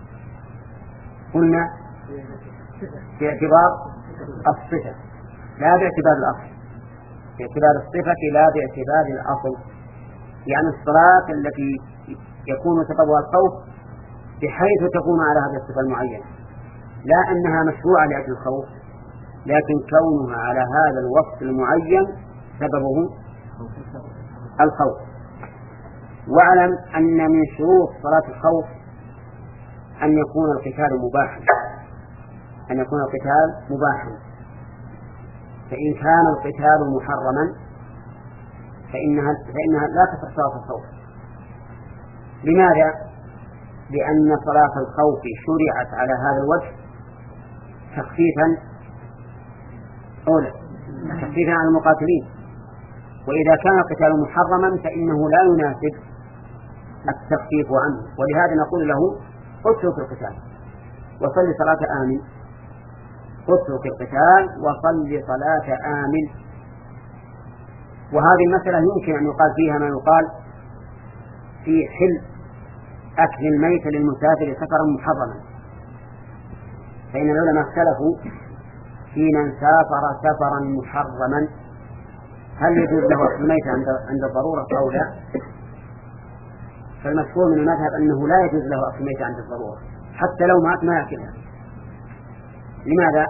قلنا باعتبار الصفة لا باعتبار الأصل، باعتبار الصفة لا باعتبار الأصل. يعني الصلاة التي يكون سببها الخوف بحيث تكون على هذه الصفة المعينة، لا أنها مشروعة لأجل الخوف، لكن كونها على هذا الوصف المعين سببه الخوف. واعلم أن من شروط صلاة الخوف أن يكون القتال مباحا، أن يكون القتال مباحا. فإن كان القتال محرما فإنها, فإنها لا تصح صلاة الخوف. لماذا؟ لأن صلاة الخوف شرعت على هذا الوجه تخفيفا أولا تخفيفا على المقاتلين، وإذا كان القتال محرما فإنه لا يناسب التخفيف عنه، ولهذا نقول له اترك القتال وصل صلاة آمن، اترك القتال وصل صلاة آمن. وهذه المسألة يمكن أن يقال فيها ما يقال في حل أكل الميت للمسافر سفرا محرما، فإن العلماء اختلفوا في من سافر سفرا محرما هل يجوز له أكل الميت عند عند الضرورة أو لا؟ فالمشهور من المذهب أنه لا يجوز له أكل الميت عند الضرورة حتى لو مات ما يأكلها. لماذا؟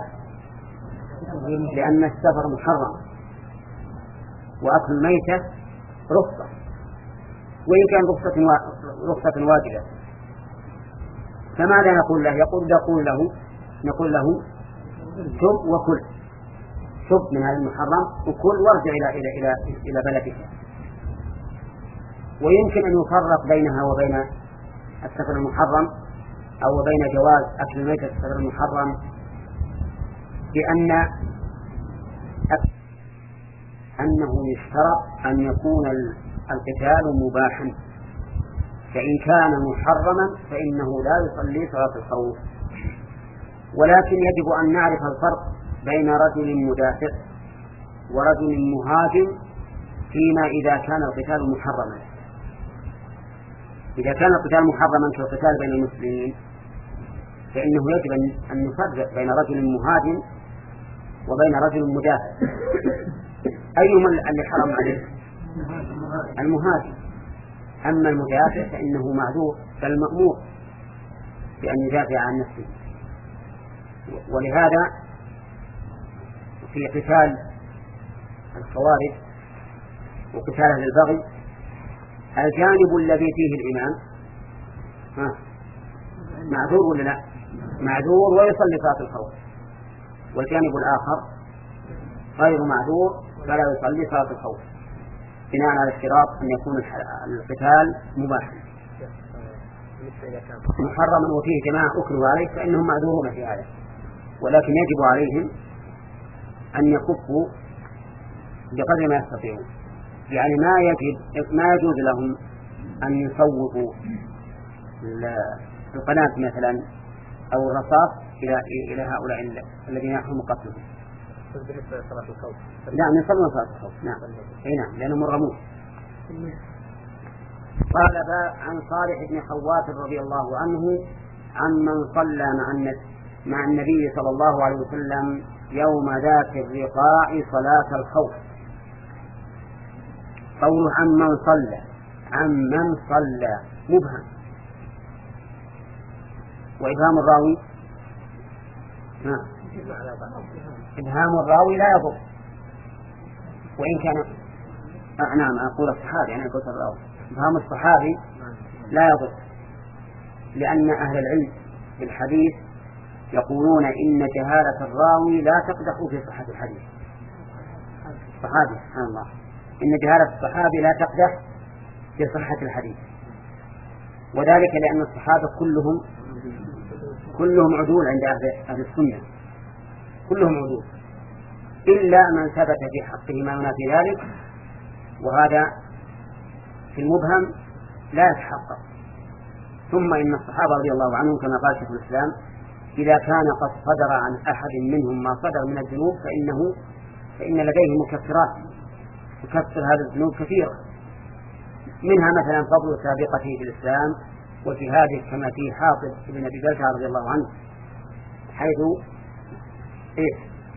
لأن السفر محرم وأكل الميتة رخصة، وإن كان رخصة رخصة واجبة. فماذا نقول له؟ يقول نقول له نقول له شب وكل، شب من هذا المحرم وكل وارجع إلى إلى إلى إلى بلدك. ويمكن أن يفرق بينها وبين السفر المحرم أو بين جواز أكل الميتة في السفر المحرم بأن أنه يشترط أن يكون القتال مباحا، فإن كان محرما فإنه لا يصلي صلاة الخوف. ولكن يجب أن نعرف الفرق بين رجل مدافع ورجل مهاجم فيما إذا كان القتال محرما. إذا كان القتال محرما كالقتال بين المسلمين فإنه يجب أن نفرق بين رجل مهاجم وبين رجل مدافع. أيهما اللي حرم عليه؟ المهاجم. أما المدافع فإنه معذور بل مأمور بأن يدافع عن نفسه. ولهذا في قتال الخوارج وقتال أهل البغي الجانب الذي فيه الإمام ها معذور ولا لا؟ معذور ويصلي صلاة الخوف، والجانب الآخر غير معذور فلا يصلي صلاة الخوف بناء على اشتراط أن يكون القتال مباحا محرما وفيه جماعة أكلوا عليه فإنهم معذورون في هذا، ولكن يجب عليهم أن يكفوا بقدر ما يستطيعون. يعني ما يجب ما يجوز لهم أن يصوبوا القناة مثلا أو الرصاص إلى إلى هؤلاء الذين يحرم قتلهم. بالنسبة لصلاة الخوف نعم يصلون صلاة الخوف. نعم أي نعم لأنهم مرمون. قال عن صالح بن خوات رضي الله عنه عمن صلى مع النبي مع النبي صلى الله عليه وسلم يوم ذات الرقاع صلاة الخوف. قول عمن صلى عمن صلى مبهم، وإبهام الراوي نعم إبهام الراوي لا يضر، وإن كان آه نعم أقول الصحابي أنا أقول الراوي إبهام الصحابي لا يضر، لأن أهل العلم بالحديث يقولون إن جهالة الراوي لا تقدح في صحة الحديث. الصحابي سبحان الله إن جهالة الصحابي لا تقدح في صحة الحديث، وذلك لأن الصحابة كلهم كلهم عدول عند أهل السنة، كلهم عدول إلا من ثبت في حقه ما ينافي ذلك، وهذا في المبهم لا يتحقق. ثم إن الصحابة رضي الله عنهم كما قال شيخ الإسلام إذا كان قد صدر عن أحد منهم ما صدر من الذنوب فإنه فإن لديه مكفرات تكفر هذه الذنوب كثيرة، منها مثلا فضل سابقته في الإسلام وجهاده كما في حاطب بن أبي بلتعة رضي الله عنه حيث إيه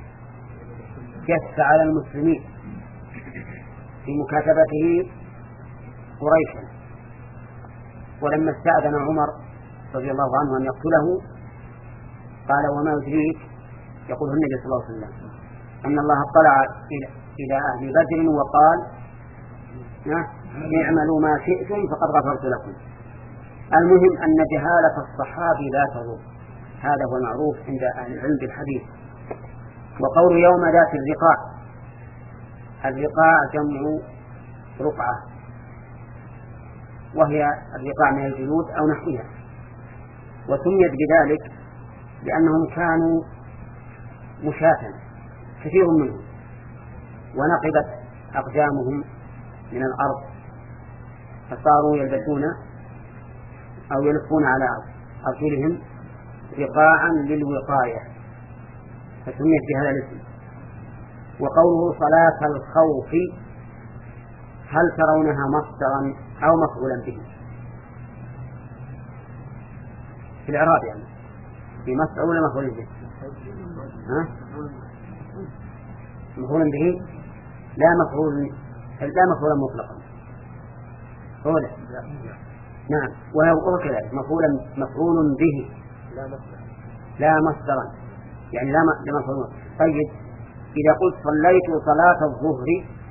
جس على المسلمين في مكاتبته قريشا، ولما استأذن عمر رضي الله عنه أن يقتله قال وما يدريك يقول النبي صلى الله عليه وسلم أن الله اطلع إلى أهل بدر وقال اعملوا ما شئتم فقد غفرت لكم. المهم أن جهالة الصحابي لا تضر، هذا هو المعروف عند أهل العلم بالحديث. وقول يوم ذات الرقاع، الرقاع جمع رقعة وهي الرقاع من الجلود أو نحوها، وسميت بذلك لأنهم كانوا مشاة كثير منهم ونقبت أقدامهم من الأرض فصاروا يلبسون أو يلفون على أرجلهم رقاعا للوقاية فسميت بهذا الاسم. وقوله صلاة الخوف هل ترونها مصدرا أو مفعولا به في الإعراب؟ يعني في مفعول ولا مفعول به؟ ها؟ مفعول به لا مفعول لا مفعولا مطلقا أولا. نعم وهو كذلك مفعولا مفعول به لا مصدرا يعني لا لا مفعول. طيب إذا قلت صليت صلاة الظهر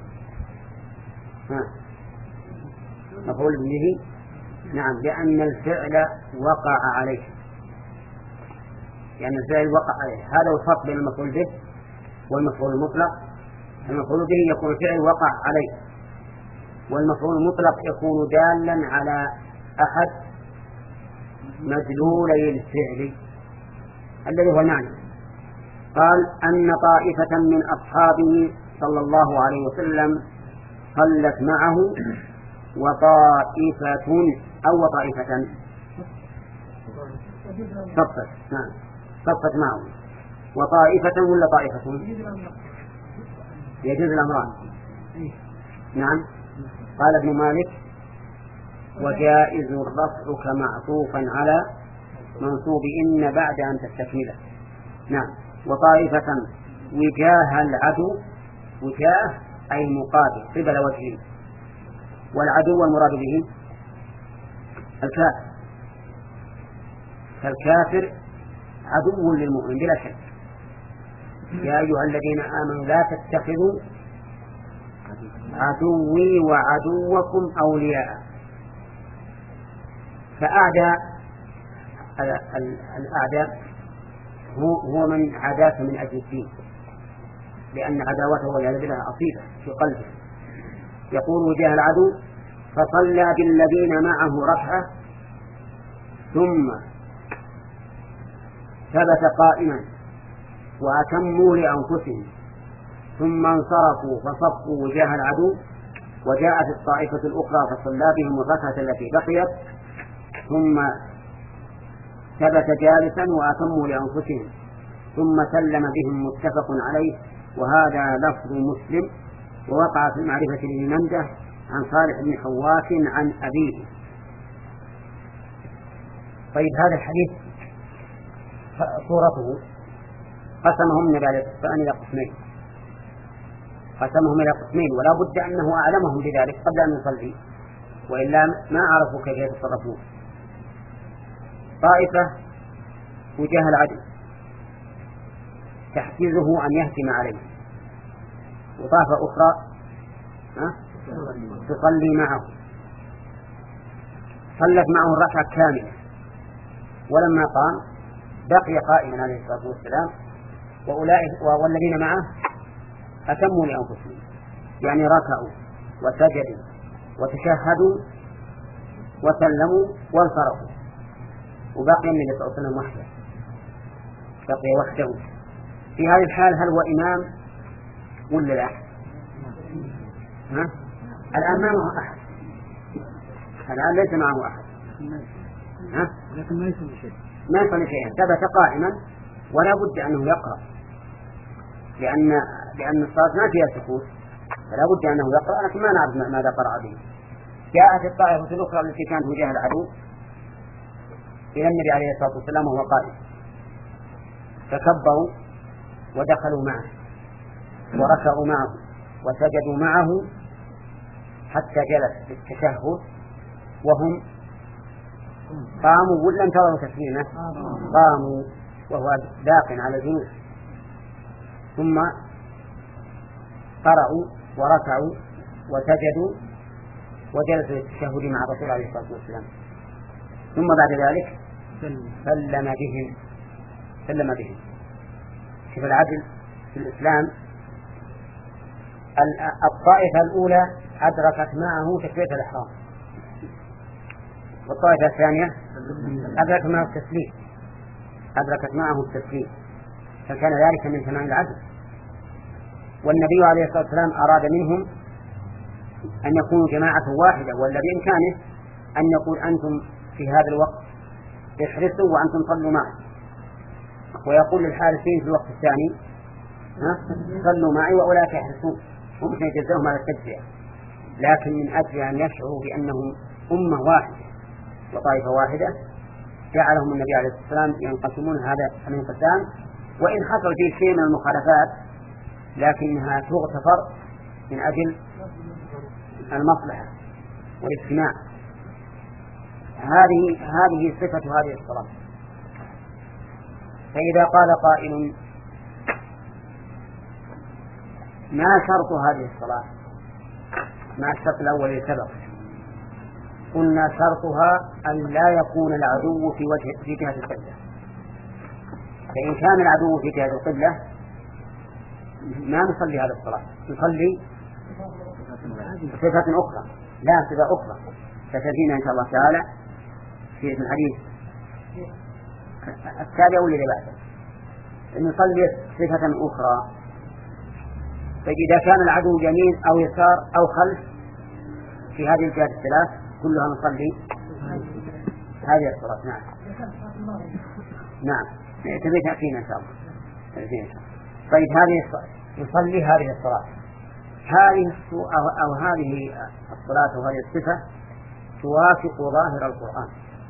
ها مفعول به نعم لأن الفعل وقع عليه لأن الفعل وقع عليه. هذا هو الفرق بين المفعول به والمفعول المطلق. المفعول به يكون الفعل وقع عليه والمفعول المطلق يكون دالا على أحد مدلولي الفعل الذي هو المعنى. قال أن طائفة من أصحابه صلى الله عليه وسلم صلت معه وطائفة أو طائفة صفت نعم صفت معه وطائفة ولا طائفة يجوز الأمران. نعم قال ابن مالك وجائز الرفع كمعطوفا على منصوب إن بعد أن تستكمله. نعم وطائفة وجاه العدو وجاه أي مقابل قبل وجهه والعدو المراد به الكافر فالكافر عدو للمؤمن بلا شك. يا أيها الذين آمنوا لا تتخذوا عدوي وعدوكم أولياء. فأعداء الأعداء هو, هو من عداك من أجل الدين لأن عداوته والعياذ بالله أصيلة في قلبه. يقول وجاه العدو فصلى بالذين معه ركعة ثم ثبت قائما وأتموا لأنفسهم ثم انصرفوا فصفوا وجاه العدو وجاءت الطائفة الأخرى فصلى بهم الركعة التي بقيت ثم ثبت جالسا وأتموا لأنفسهم ثم سلم بهم متفق عليه. وهذا لفظ مسلم ووقع في المعرفة لابن منده عن صالح بن حواس عن أبيه. طيب هذا الحديث صورته قسمهم إلى قسمين قسمهم إلى قسمين ولا بد أنه أعلمهم بذلك قبل أن يصلي وإلا ما عرفوا كيف يتصرفون. طائفة وجاه العدو تحفيزه أن يهجم عليه وطائفة أخرى أه؟ تصلي معه صلت معه الركعة كاملة ولما قام بقي قائما عليه الصلاة والسلام وأولئك والذين معه أتموا لأنفسهم يعني ركعوا وسجدوا وتشهدوا وسلموا وانصرفوا وبقي النبي صلى الله عليه وسلم وحده بقي وحده. في هذه الحال هل هو إمام ولا لا؟ ها؟ الآن ما معه أحد الآن ليس معه أحد ها؟ لكن ما يصلي شيء ما يصلي شيئا ثبت قائما ولا بد أنه يقرأ لأن لأن الصلاة ما فيها سكوت فلا بد أنه يقرأ لكن ما نعرف ماذا قرأ به. جاءت الطائفة الأخرى التي كانت وجاه العدو إلى النبي عليه الصلاة والسلام وهو قائم فكبروا ودخلوا معه وركعوا معه وسجدوا معه حتى جلس في التشهد وهم قاموا ولا انتظروا تسليمه قاموا وهو باق على الجلوس ثم قرأوا وركعوا وسجدوا وجلسوا للتشهد مع الرسول عليه الصلاة والسلام ثم بعد ذلك سلم بهم سلم بهم. شوف العدل في الإسلام. الطائفة الأولى أدركت معه تكبيرة الإحرام والطائفة الثانية أدركت معه التسليم أدركت معه التسليم فكان ذلك من تمام العدل. والنبي عليه الصلاة والسلام أراد منهم أن يكونوا جماعة واحدة ولا بإمكانه أن يقول أنتم في هذا الوقت احرصوا وأنتم صلوا معي ويقول للحارسين في الوقت الثاني ها صلوا معي وأولئك يحرصون ممكن يجزاهم على التجزئة لكن من أجل أن يشعروا بأنهم أمة واحدة وطائفة واحدة جعلهم النبي عليه الصلاة والسلام ينقسمون هذا الانقسام، وإن حصل فيه شيء من المخالفات لكنها تغتفر من أجل المصلحة والاجتماع. هذه هذه صفة هذه الصلاة. فإذا قال قائل ما شرط هذه الصلاة؟ ما الشرط الأول اللي سبق؟ قلنا شرطها أن لا يكون العدو في وجه في جهة القبلة. فإن كان العدو في جهة القبلة ما نصلي هذه الصلاة، نصلي صفة أخرى، لا صفة أخرى ستأتينا إن شاء الله تعالى في الحديث التالي أو اللي بعده. نصلي صفة أخرى. فإذا كان العدو يمين أو يسار أو خلف في هذه الجهات الثلاث كلها نصلي هذه الصلاة. نعم نعم تبي تأتينا إن شاء الله. طيب هذه نصلي هذه الصلاة، هذه أو, أو هذه الصلاة وهذه الصفة توافق ظاهر القرآن.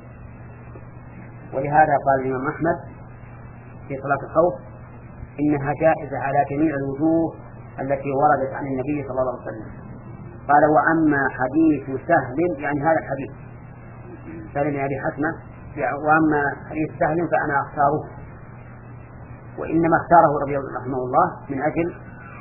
ولهذا قال الإمام أحمد في صلاة الخوف إنها جائزة على جميع الوجوه التي وردت عن النبي صلى الله عليه وسلم. قال وأما حديث سهل، يعني هذا الحديث سهل بن أبي حتمة، وأما حديث سهل فأنا أختاره، وإنما اختاره رضي الله رحمه الله من أجل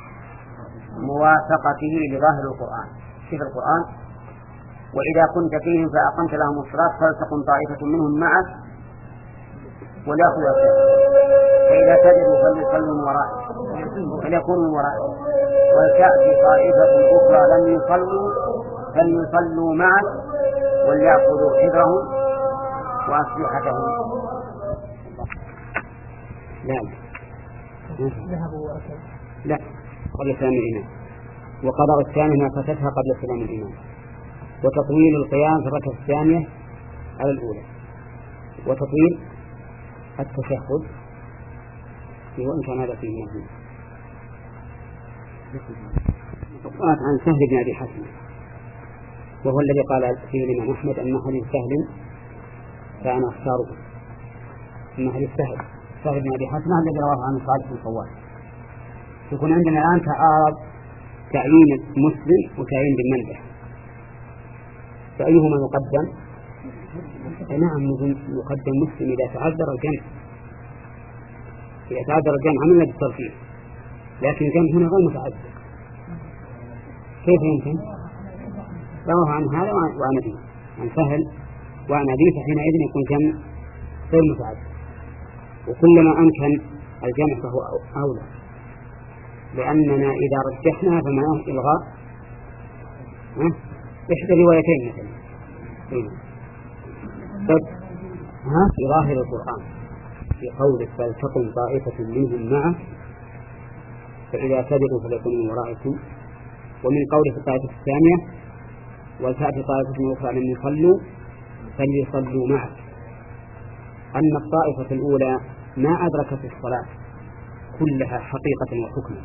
موافقته لظاهر القرآن في القرآن. وإذا كنت فيهم فأقمت لهم الصلاة فلتكن طائفة منهم معك وليأخذوا أسلحتهم فإذا سجدوا فليصلوا من ورائهم فليكونوا من ورائهم ولتأتي طائفة أخرى لم يصلوا فليصلوا معك وليأخذوا حذرهم وأسلحتهم. لا لا قبل سلام الإمام، وقدر الثانية فاتتها قبل سلام الإمام، وتطويل القيام في الركعة الثانية على الأولى، وتطويل التشهد وإن كان هذا فيه مهم. وقالت عن سهل بن أبي حتمة وهو الذي قال فيه الإمام أحمد أن حديث سهل فأنا أختاره، أن حديث سهل سهل بن أبي حتمة الذي رواه عن صالح بن خوات. يكون عندنا الآن تعارض تعيين مسلم وتعيين بالمنبه، فأيهما يقدم؟ نعم يقدم مسلم إذا تعذر الجمع، إذا تعذر الجمع من أجل الترتيب، لكن الجمع هنا غير متعذر. كيف يمكن؟ رواه عن هذا وعن أبيه عن سهل وعن أبيه، فحينئذ يكون جمع غير متعذر. وكلما أمكن الجمع فهو أولى، لأننا إذا رجحنا فمعناه إلغاء إحدى الروايتين مثلا ها في ظاهر القرآن في قوله فلتقم طائفة منهم معه فإذا سجدوا فليكونوا من ورائكم، ومن قوله في الطائفة الثانية ولتأتي طائفة أخرى لم يصلوا فليصلوا معك، أن الطائفة الأولى ما أدركت الصلاة كلها حقيقة وحكما،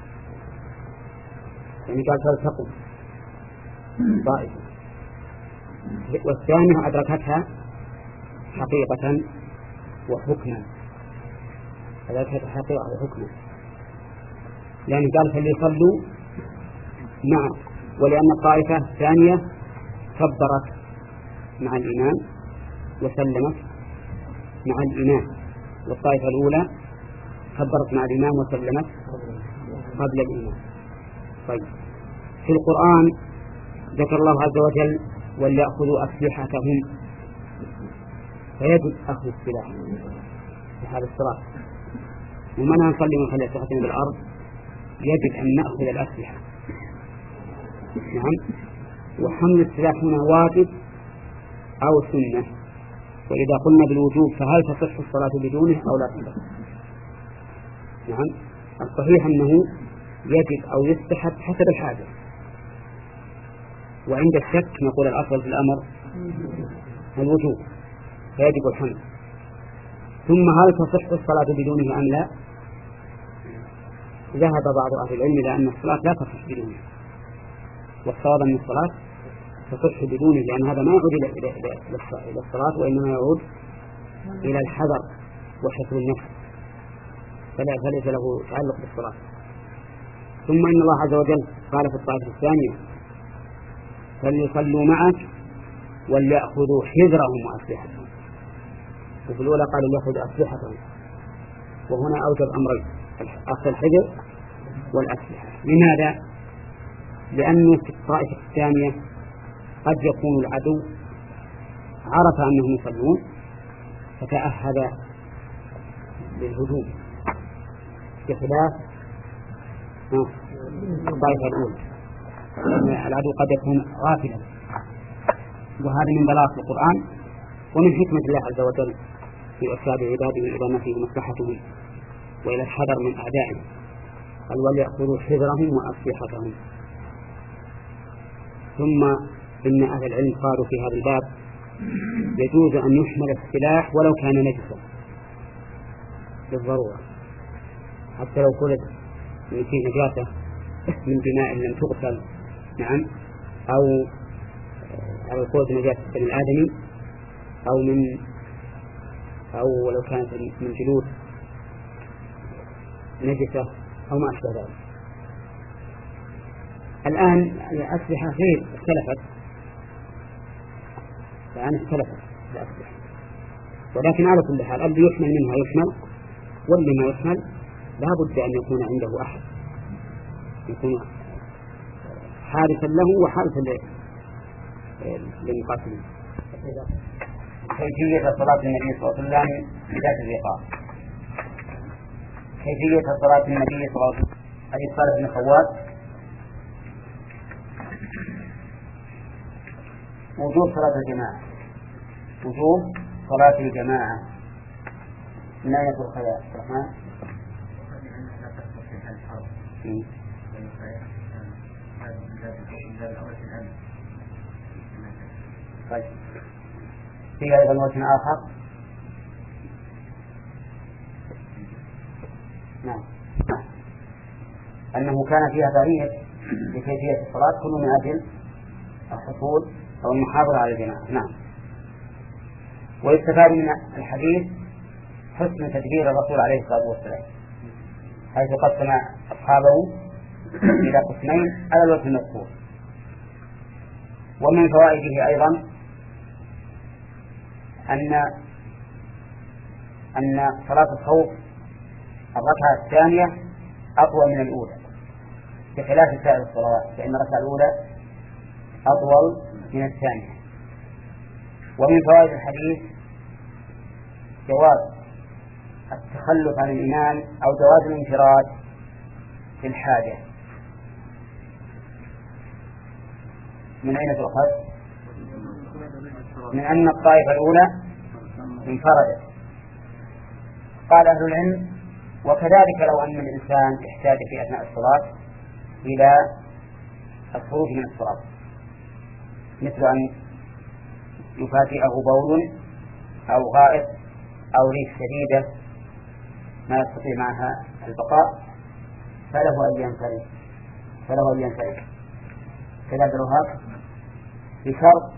يعني قال فلتقم طائفة، والثانية أدركتها حقيقة وحكما، أدركتها حقيقة وحكما، لأن قال فليصلوا معه، ولأن الطائفة الثانية كبرت مع الإمام وسلمت مع الإمام، والطائفة الأولى كبرت مع الإمام وسلمت قبل الإمام. طيب في القرآن ذكر الله عز وجل وليأخذوا أسلحتهم، فيجب أخذ السلاح في هذا الصلاة، ومن نصلي ونخلي أسلحتنا بالأرض يجب أن نأخذ الأسلحة. نعم، وحمل السلاح هنا واجب أو سنة، وإذا قلنا بالوجوب فهل تصح الصلاة بدونه أو لا تصح؟ نعم، الصحيح أنه يجب أو يستحب حسب الحاجة، وعند الشك نقول الأصل في الأمر الوجوب فيجب الحمل. ثم هل تصح الصلاة بدونه أم لا؟ ذهب بعض أهل العلم إلى أن الصلاة لا تصح بدونه، والصواب أن الصلاة تصح بدونه، لأن هذا ما يعود إلى الصلاة وإنما يعود إلى الحذر وحفظ النفس فلا فليس له تعلق بالصلاة. ثم إن الله عز وجل قال في الطائفة الثانية فليصلوا معك وليأخذوا حذرهم وأسلحتهم، وفي الأولى قال ليأخذوا أسلحتهم، وهنا أوجب أمرين أخذ الحذر والأسلحة. لماذا؟ لأنه في الطائفة الثانية قد يكون العدو عرف أنهم يصلون فتأهب للهجوم بخلاف الطائفة الأولى، لأن العدو قد يكون غافلا، وهذا من بلاغة القرآن ومن حكمة الله عز وجل في إرشاد عباده إلى ما فيه مصلحتهم وإلى الحذر من أعدائهم. قال وليأخذوا حذرهم وأسلحتهم. ثم إن أهل العلم قالوا في هذا الباب يجوز أن يحمل السلاح ولو كان نجسا بالضرورة، حتى لو خلد من فيه نجاسة من دماء لم تغسل، نعم، أو على الخلد نجاسة من الآدمي، أو من أو لو كانت من جلود نجسة أو ما أشبه ذلك. الآن الأسلحة غير اختلفت، الآن اختلفت الأسلحة، ولكن على كل حال الذي يحمل منها يحمل، واللي ما يحمل لا بد أن يكون عنده أحد يكون حارسا له وحارسا للمقاتلين. كيفية صلاة النبي صلى الله عليه وسلم بذات الرقاب. كيفية صلاة النبي صلى الله عليه وسلم حديث صالح بن خوات. وجوب صلاة الجماعة، وجوب صلاة الجماعة. من أين تؤخذ يا عبد الرحمن؟ طيب في أيضا وجه آخر. نعم، أنه كان فيها تغيير لكيفية الصلاة كل من أجل الحصول أو المحافظة على الجماعة. نعم. ويستفاد من الحديث حسن تدبير الرسول عليه الصلاة والسلام، حيث قسم أصحابه إلى قسمين على الوجه المذكور. ومن فوائده أيضا أن أن صلاة الخوف الركعة الثانية أطول من الأولى بخلاف سائر الصلوات، فإن الركعة الأولى أطول من الثانية. ومن فوائد الحديث جواز التخلف عن الإمام أو جواز الانفراد في الحاجة. من أين تؤخذ؟ من أن الطائفة الأولى انفردت. قال أهل العلم وكذلك لو أن الإنسان احتاج في أثناء الصلاة إلى الخروج من الصلاة، مثل أن يفاجئه بول أو غائط أو ريح شديدة ما يستطيع معها البقاء، فله أن ينفرد فله أن ينفرد كذا الرهاب بشرط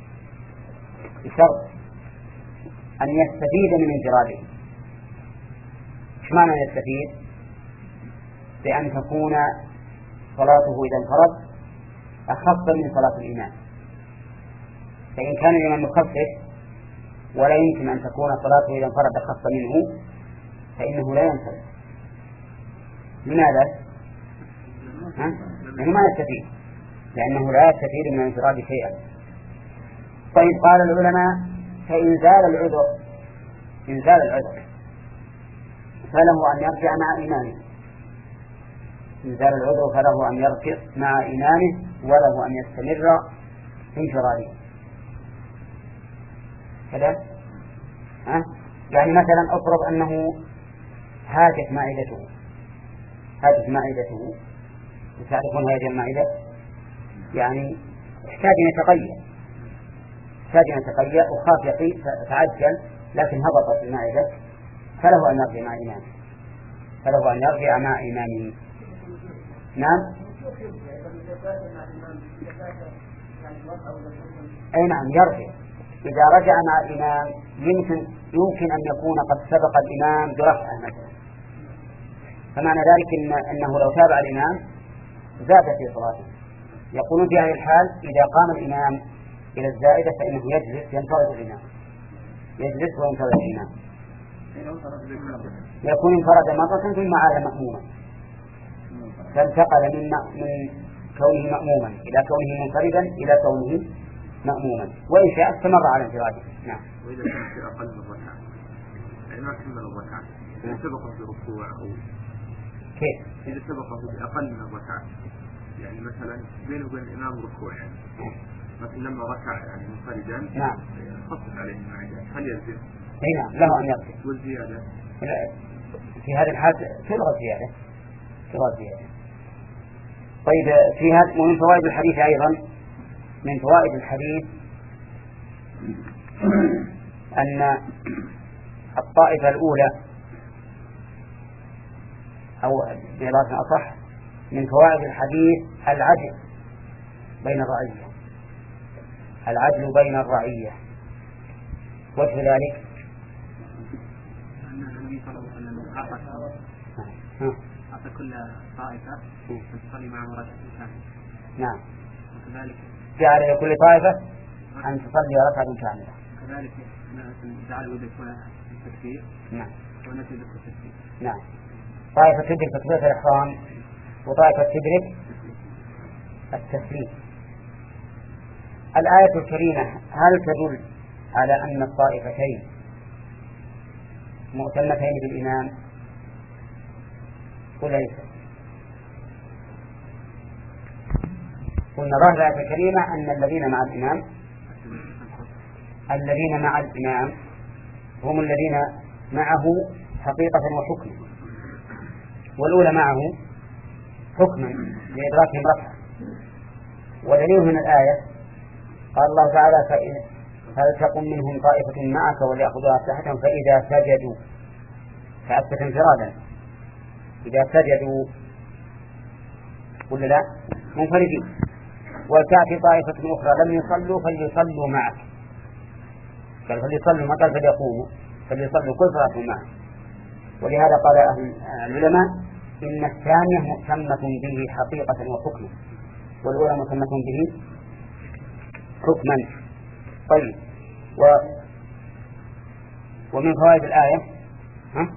بشرط أن يستفيد من انفراده. إيش معنى يستفيد؟ بأن تكون صلاته إذا انفرد أخف من صلاة الإمام، فإن كان الإمام مخفف ولا يمكن أن تكون صلاته إذا انفرد أخف منه فإنه لا ينفرد. لماذا؟ لأنه ما يستفيد، لأنه لا يستفيد من الانفراد شيئا. طيب قال العلماء فإن زال العذر إن زال العذر فله أن يرجع مع إمامه. إن زال العذر فله أن يرجع مع إمامه وله أن يستمر في انفراده كذا. ها؟ يعني مثلا أفرض أنه هاجت معدته هاجت معدته تعرفون هذه المعدة يعني احتاج أن يتقيأ احتاج أن يتقيأ وخاف يقي فتعجل لكن هبطت المعدة، فله أن يرجع مع إمامه فله أن يرجع مع إمامه. نعم. أي نعم يرجع إذا رجع مع الإمام يمكن يمكن أن يكون قد سبق الإمام برفع مثلا، فمعنى ذلك إن أنه لو تابع الإمام زاد في صلاته. يقولون في هذه الحال إذا قام الإمام إلى الزائدة فإنه يجلس ينتظر الإمام، يجلس وينتظر الإمام، يكون انفرد مرة ثم عاد مأموما، فانتقل من من كونه مأموما إلى كونه منفردا إلى كونه مأموما، وإن شاء استمر على انفراده. نعم. وإذا كان في أقل من ركعة يعني ما كمل الركعة، إذا سبقه في ركوع أو كيف؟ إذا سبقه بأقل من الركعة، يعني مثلا بينه وبين الإمام ركوع، يعني مثلا لما ركع يعني منفردا نعم خفف عليه المعدة، هل يلزم؟ أي نعم له أن يقضي. والزيادة في هذه الحال تلغى الزيادة، تلغى الزيادة. طيب في هذا ومن فوائد الحديث أيضا، من فوائد الحديث أن الطائفة الأولى أو بعبارة أصح من فوائد الحديث العدل بين الرعية، العدل بين الرعية. وجه ذلك أن النبي صلى الله عليه وسلم أعطى كل طائفة أن تصلي معه ركعة كاملة. نعم. وكذلك جعل لكل طائفة أن تصلي ركعة كاملة. كذلك جعل يدرك التكبير. نعم. ونفي التكبير. نعم. طائفة تدرك تكبيرة الإحرام وطائفة تدرك التسليم. الآية الكريمة هل تدل على أن الطائفتين مؤتمتين بالإمام وليس؟ قلنا ظاهر الآية الكريمة أن الذين مع الإمام الذين مع الإمام هم الذين معه حقيقة وحكما، والأولى معه حكما لإدراكهم ركعة. ودليل من الآية قال الله تعالى فلتقم منهم طائفة معك وليأخذوا أسلحتهم فإذا سجدوا، فأثبت انفرادا، إذا سجدوا ولا لا منفردين. وتأتي طائفة أخرى لم يصلوا فليصلوا معك، قال فليصلوا ما قال فليقوموا، فليصلوا كل صلاة معك. ولهذا قال أهل العلماء إن الثانية مؤتمة به حقيقة وحكما، والأولى مؤتمة به حكما. طيب و ومن فوائد الآية ها؟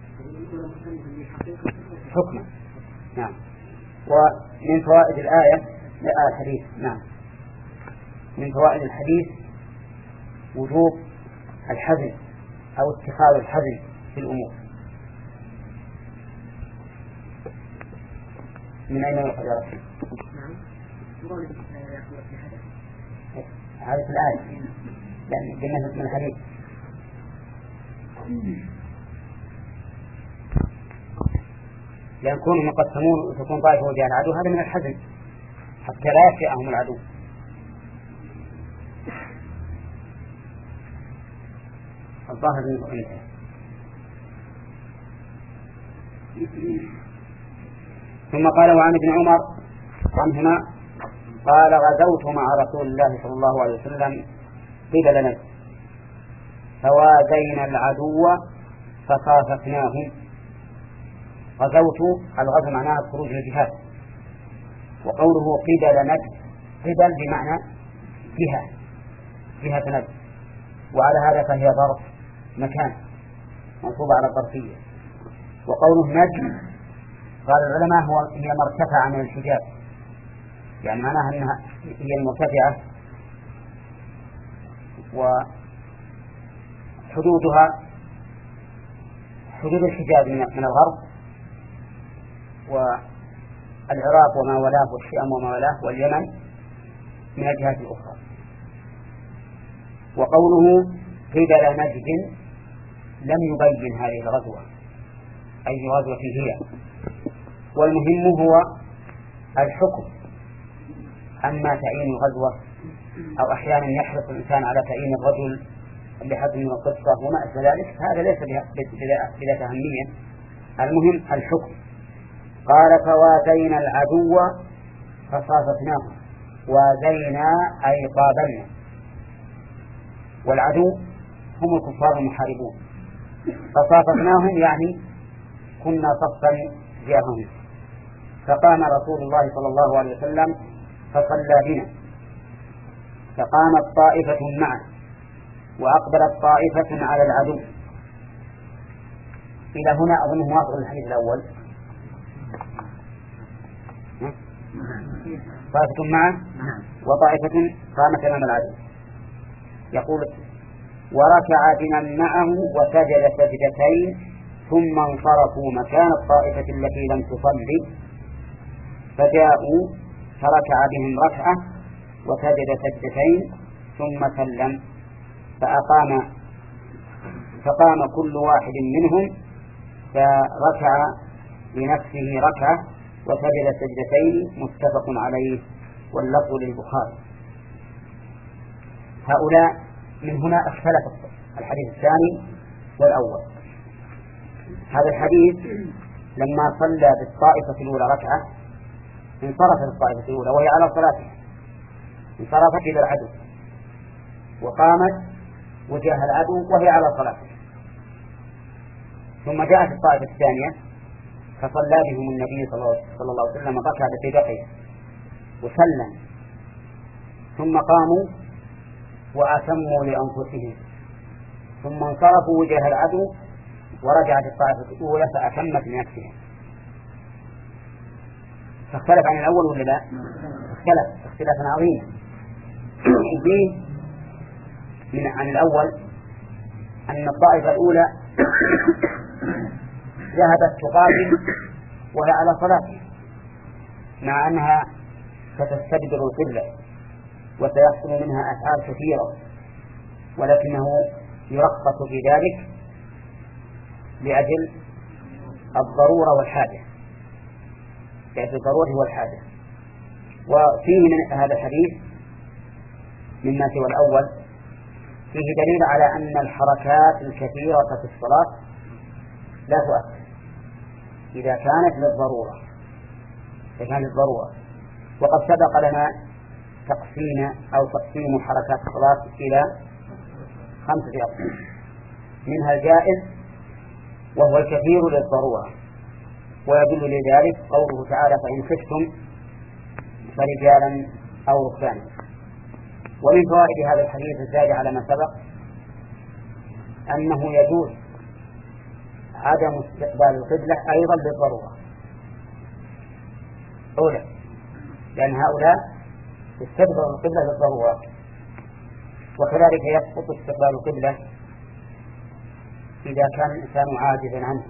حكما. نعم. ومن فوائد الآية الحديث نعم من فوائد الحديث وجوب الحزم أو اتخاذ الحزم في الأمور. من أين يؤخذ يا رسول؟ هذه الآية لأن قلنا من الحديث لأن كونوا مقسمون وتكون طائفة وجاء العدو هذا من الحزم حتى لا يفئهم العدو. الظاهر منه أنت ثم قال وعن ابن عمر عنهما قال غزوت مع رسول الله صلى الله عليه وسلم قبل نجد فوازينا العدو فخافتناهم. غزوت الغزو معناه الخروج للجهاد، وقوله قبل نجد قبل بمعنى جهة جهة نجد، وعلى هذا فهي ظرف مكان منصوبة على الظرفية. وقوله نجد قال العلماء هو هي مرتفع من الحجاب، يعني معناها أنها هي المرتفعة وحدودها حدود الحجاب من الغرب والعراق وما ولاه والشام وما ولاه واليمن من الجهات الأخرى. وقوله قبل نجد لم يبين هذه الغزوة أي غزوة هي، والمهم هو الحكم. أما تعيين الغزوة أو أحيانا يحرص الإنسان على تعيين الرجل بحسب من القصة وما أشبه ذلك هذا ليس بلا أهمية، المهم الحكم. قال فوازينا العدو فصافتناه، وازينا أي قابلنا، والعدو هم الكفار المحاربون، فصاففناهم يعني كنا صفا جاههم. فقام رسول الله صلى الله عليه وسلم فصلى بنا، فقامت طائفة معه وأقبلت طائفة على العدو. إلى هنا أظنه موافق الحديث الأول. طائفة معه وطائفة قامت أمام العدو. يقول وركع بمن معه وسجد سجدتين ثم انصرفوا مكان الطائفة التي لم تصلي، فجاءوا فركع بهم ركعة وسجد سجدتين ثم سلم، فأقام فقام كل واحد منهم فركع لنفسه ركعة وسجد سجدتين، متفق عليه واللفظ للبخاري. هؤلاء من هنا اختلف الحديث الثاني والأول. هذا الحديث لما صلى بالطائفة الأولى ركعة انصرفت الطائفة الأولى وهي على صلاتها، انصرفت إلى العدو وقامت وجاه العدو وهي على صلاتها، ثم جاءت الطائفة الثانية فصلى بهم النبي صلى الله عليه وسلم ركعة في بقية وسلم، ثم قاموا وأتموا لأنفسهم، ثم انصرفوا وجاه العدو ورجعت الطائفة الأولى فأتمت لنفسها. فاختلف عن الأول ولا لا؟ اختلف اختلافا عظيما. فيه من عن الأول أن الطائفة الأولى ذهبت تقاتل وهي على صلاتها، مع أنها ستستدبر القبلة وسيحصل منها أفعال كثيرة، ولكنه يرخص في ذلك لأجل الضرورة والحاجة، لأجل الضرورة والحاجة. وفيه من هذا الحديث مما سوى الأول فيه دليل على أن الحركات الكثيرة في الصلاة لا تؤثر إذا كانت للضرورة، إذا كانت للضرورة. وقد سبق لنا تقسيم أو تقسيم حركات الصلاة إلى خمسة أقسام، منها الجائز وهو الكثير للضرورة، ويدل لذلك قوله تعالى فإن خفتم فرجالا أو ركبانا. ومن فوائد هذا الحديث الزاد على ما سبق أنه يجوز عدم استقبال القبلة أيضا للضرورة أولى، لأن هؤلاء استقبلوا القبلة للضرورة، وكذلك يسقط استقبال القبلة إذا كان الإنسان عاجزا عنه،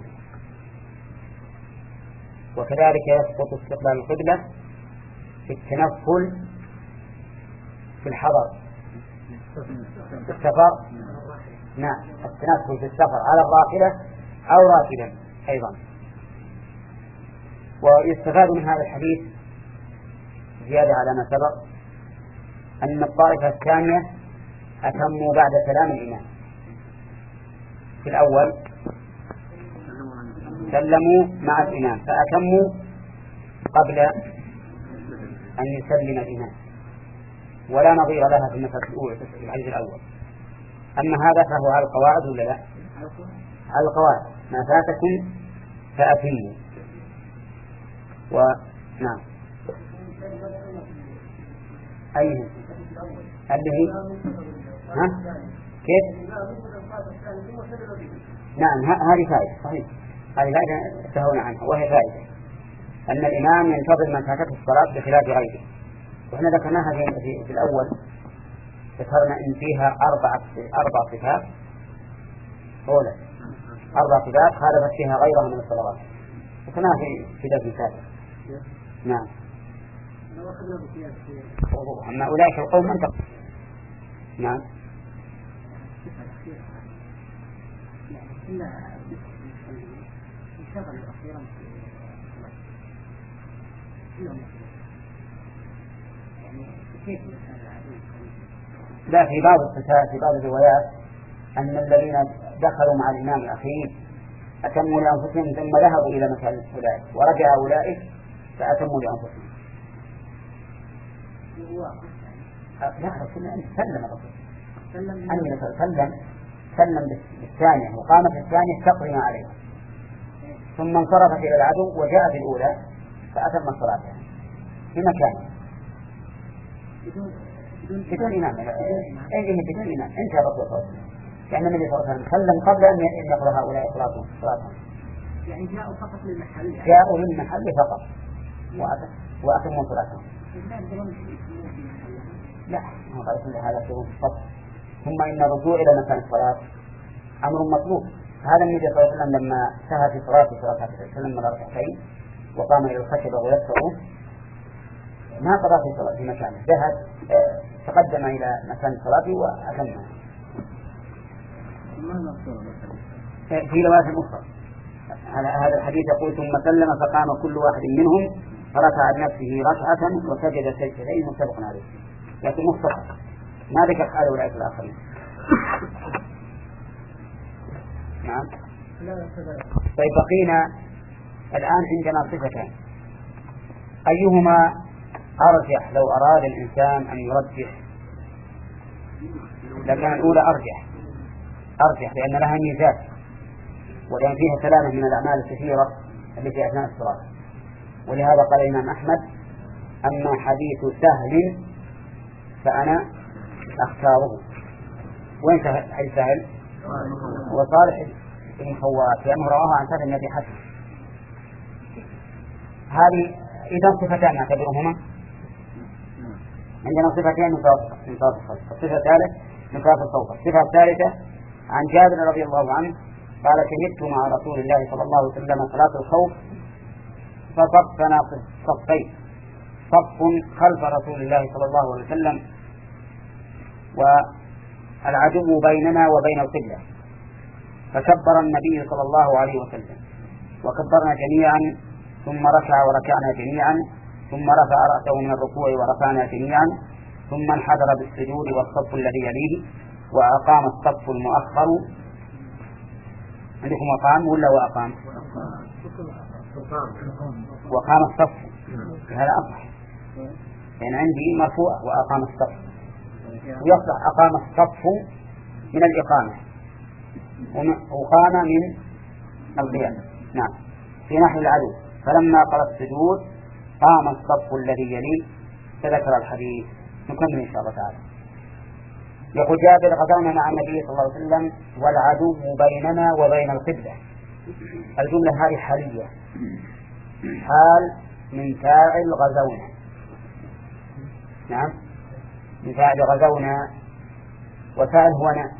وكذلك يسقط استقبال القبلة في التنفل في الحضر في السفر. نعم، التنفل في السفر على الراحلة أو راكبا أيضا. ويستفاد من هذا الحديث زيادة على ما سبق أن الطائفة الثانية أتموا بعد سلام الإمام. في الأول سلموا مع الإمام فأتموا قبل أن يسلم الإمام، ولا نظير لها في المسألة الأولى في الحديث الأول. أما هذا فهو على القواعد ولا لا؟ على القواعد، ما فاتكم فأتموا. ونعم أيه اللي هي ها كيف؟ نعم هذه فائدة صحيح، هذه فائدة تهون عنها، وهي فائدة أن الإمام ينتظر من فاتته الصلاة بخلاف غيره. وإحنا ذكرناها في, في, في الأول، ذكرنا إن فيها أربع أربع صفات أولى أربع صفات خالفت فيها غيرها من الصلوات، ذكرناها في في درس ثالث. نعم. أما أولئك القوم من تقصد. نعم. لا، في بعض الصفات في بعض الروايات أن الذين دخلوا مع الإمام الأخير أتموا لأنفسهم ثم ذهبوا إلى مكان أولئك ورجع أولئك فأتموا لأنفسهم. لا، رسولنا أن سلم الرسول النبي صلى الله عليه وسلم سلم بالثانية وقامت الثانية تقضي ما عليه، ثم انصرفت إلى العدو وجاء بالأولى فأتم صلاته في مكانه بدون إمام. أي بدون إمام انتهى الرسول صلى الله عليه وسلم، لأن النبي صلى الله عليه وسلم سلم قبل أن يقضى هؤلاء صلاتهم. يعني جاءوا فقط للمحل. جاءوا للمحل فقط وأتموا صلاتهم. لا ما قال كل هذا شيء فقط. ثم إن الرجوع إلى مكان الصلاة أمر مطلوب. هذا النبي صلى الله عليه وسلم لما سهى في صلاته صلى الله عليه وسلم من ركعتين وقام إلى الخشبة ويسره ما قضى في صلاة في مكانه، ذهب تقدم إلى مكان صلاته وأتمها. في رواية أخرى هذا الحديث يقول ثم سلم فقام كل واحد منهم فرفع بنفسه ركعة وسجد سجدتين متفق عليه، لكن مختصر ما ذكر حال أولئك الآخرين. نعم. طيب بقينا الآن عندنا صفتان، أيهما أرجح لو أراد الإنسان أن يرجح؟ لكن الأولى أرجح أرجح لأن لها ميزات ولأن فيها سلامة من الأعمال الكثيرة التي في أثناء الصلاة. ولهذا قال الإمام أحمد أما حديث سهل فأنا أختاره. وين حديث سهل؟ وصالح بن خوات لأنه رواه عن سهل النبي حسن. هذه إذا صفتان نعتبرهما عندنا صفتين من صلاة الخوف. الصفة الثالثة من صلاة الخوف. الصفة الثالثة عن جابر رضي الله عنه قال شهدت مع رسول الله صلى الله عليه وسلم صلاة الخوف فصفنا صفين، صف خلف رسول الله صلى الله عليه وسلم والعدو بيننا وبين القبلة، فكبر النبي صلى الله عليه وسلم وكبرنا جميعا ثم ركع وركعنا جميعا ثم رفع رأسه من الركوع ورفعنا جميعا ثم انحدر بالسجود والصف الذي يليه وأقام الصف المؤخر. عندكم أقام ولا وأقام؟ وقام الصف هذا أصح يعني عندي مرفوع وأقام الصف، ويصح أقام الصف من الإقامة وقام من القيام. نعم في نحو العدو فلما قرأ السجود قام الصف الذي يليه فذكر الحديث. نكمل إن شاء الله تعالى. يقول جابر غزونا مع النبي صلى الله عليه وسلم والعدو بيننا وبين القبلة. الجملة هذه حالية، حال من فاعل غزونا. نعم من فاعل غزونا وفاعل هو نا.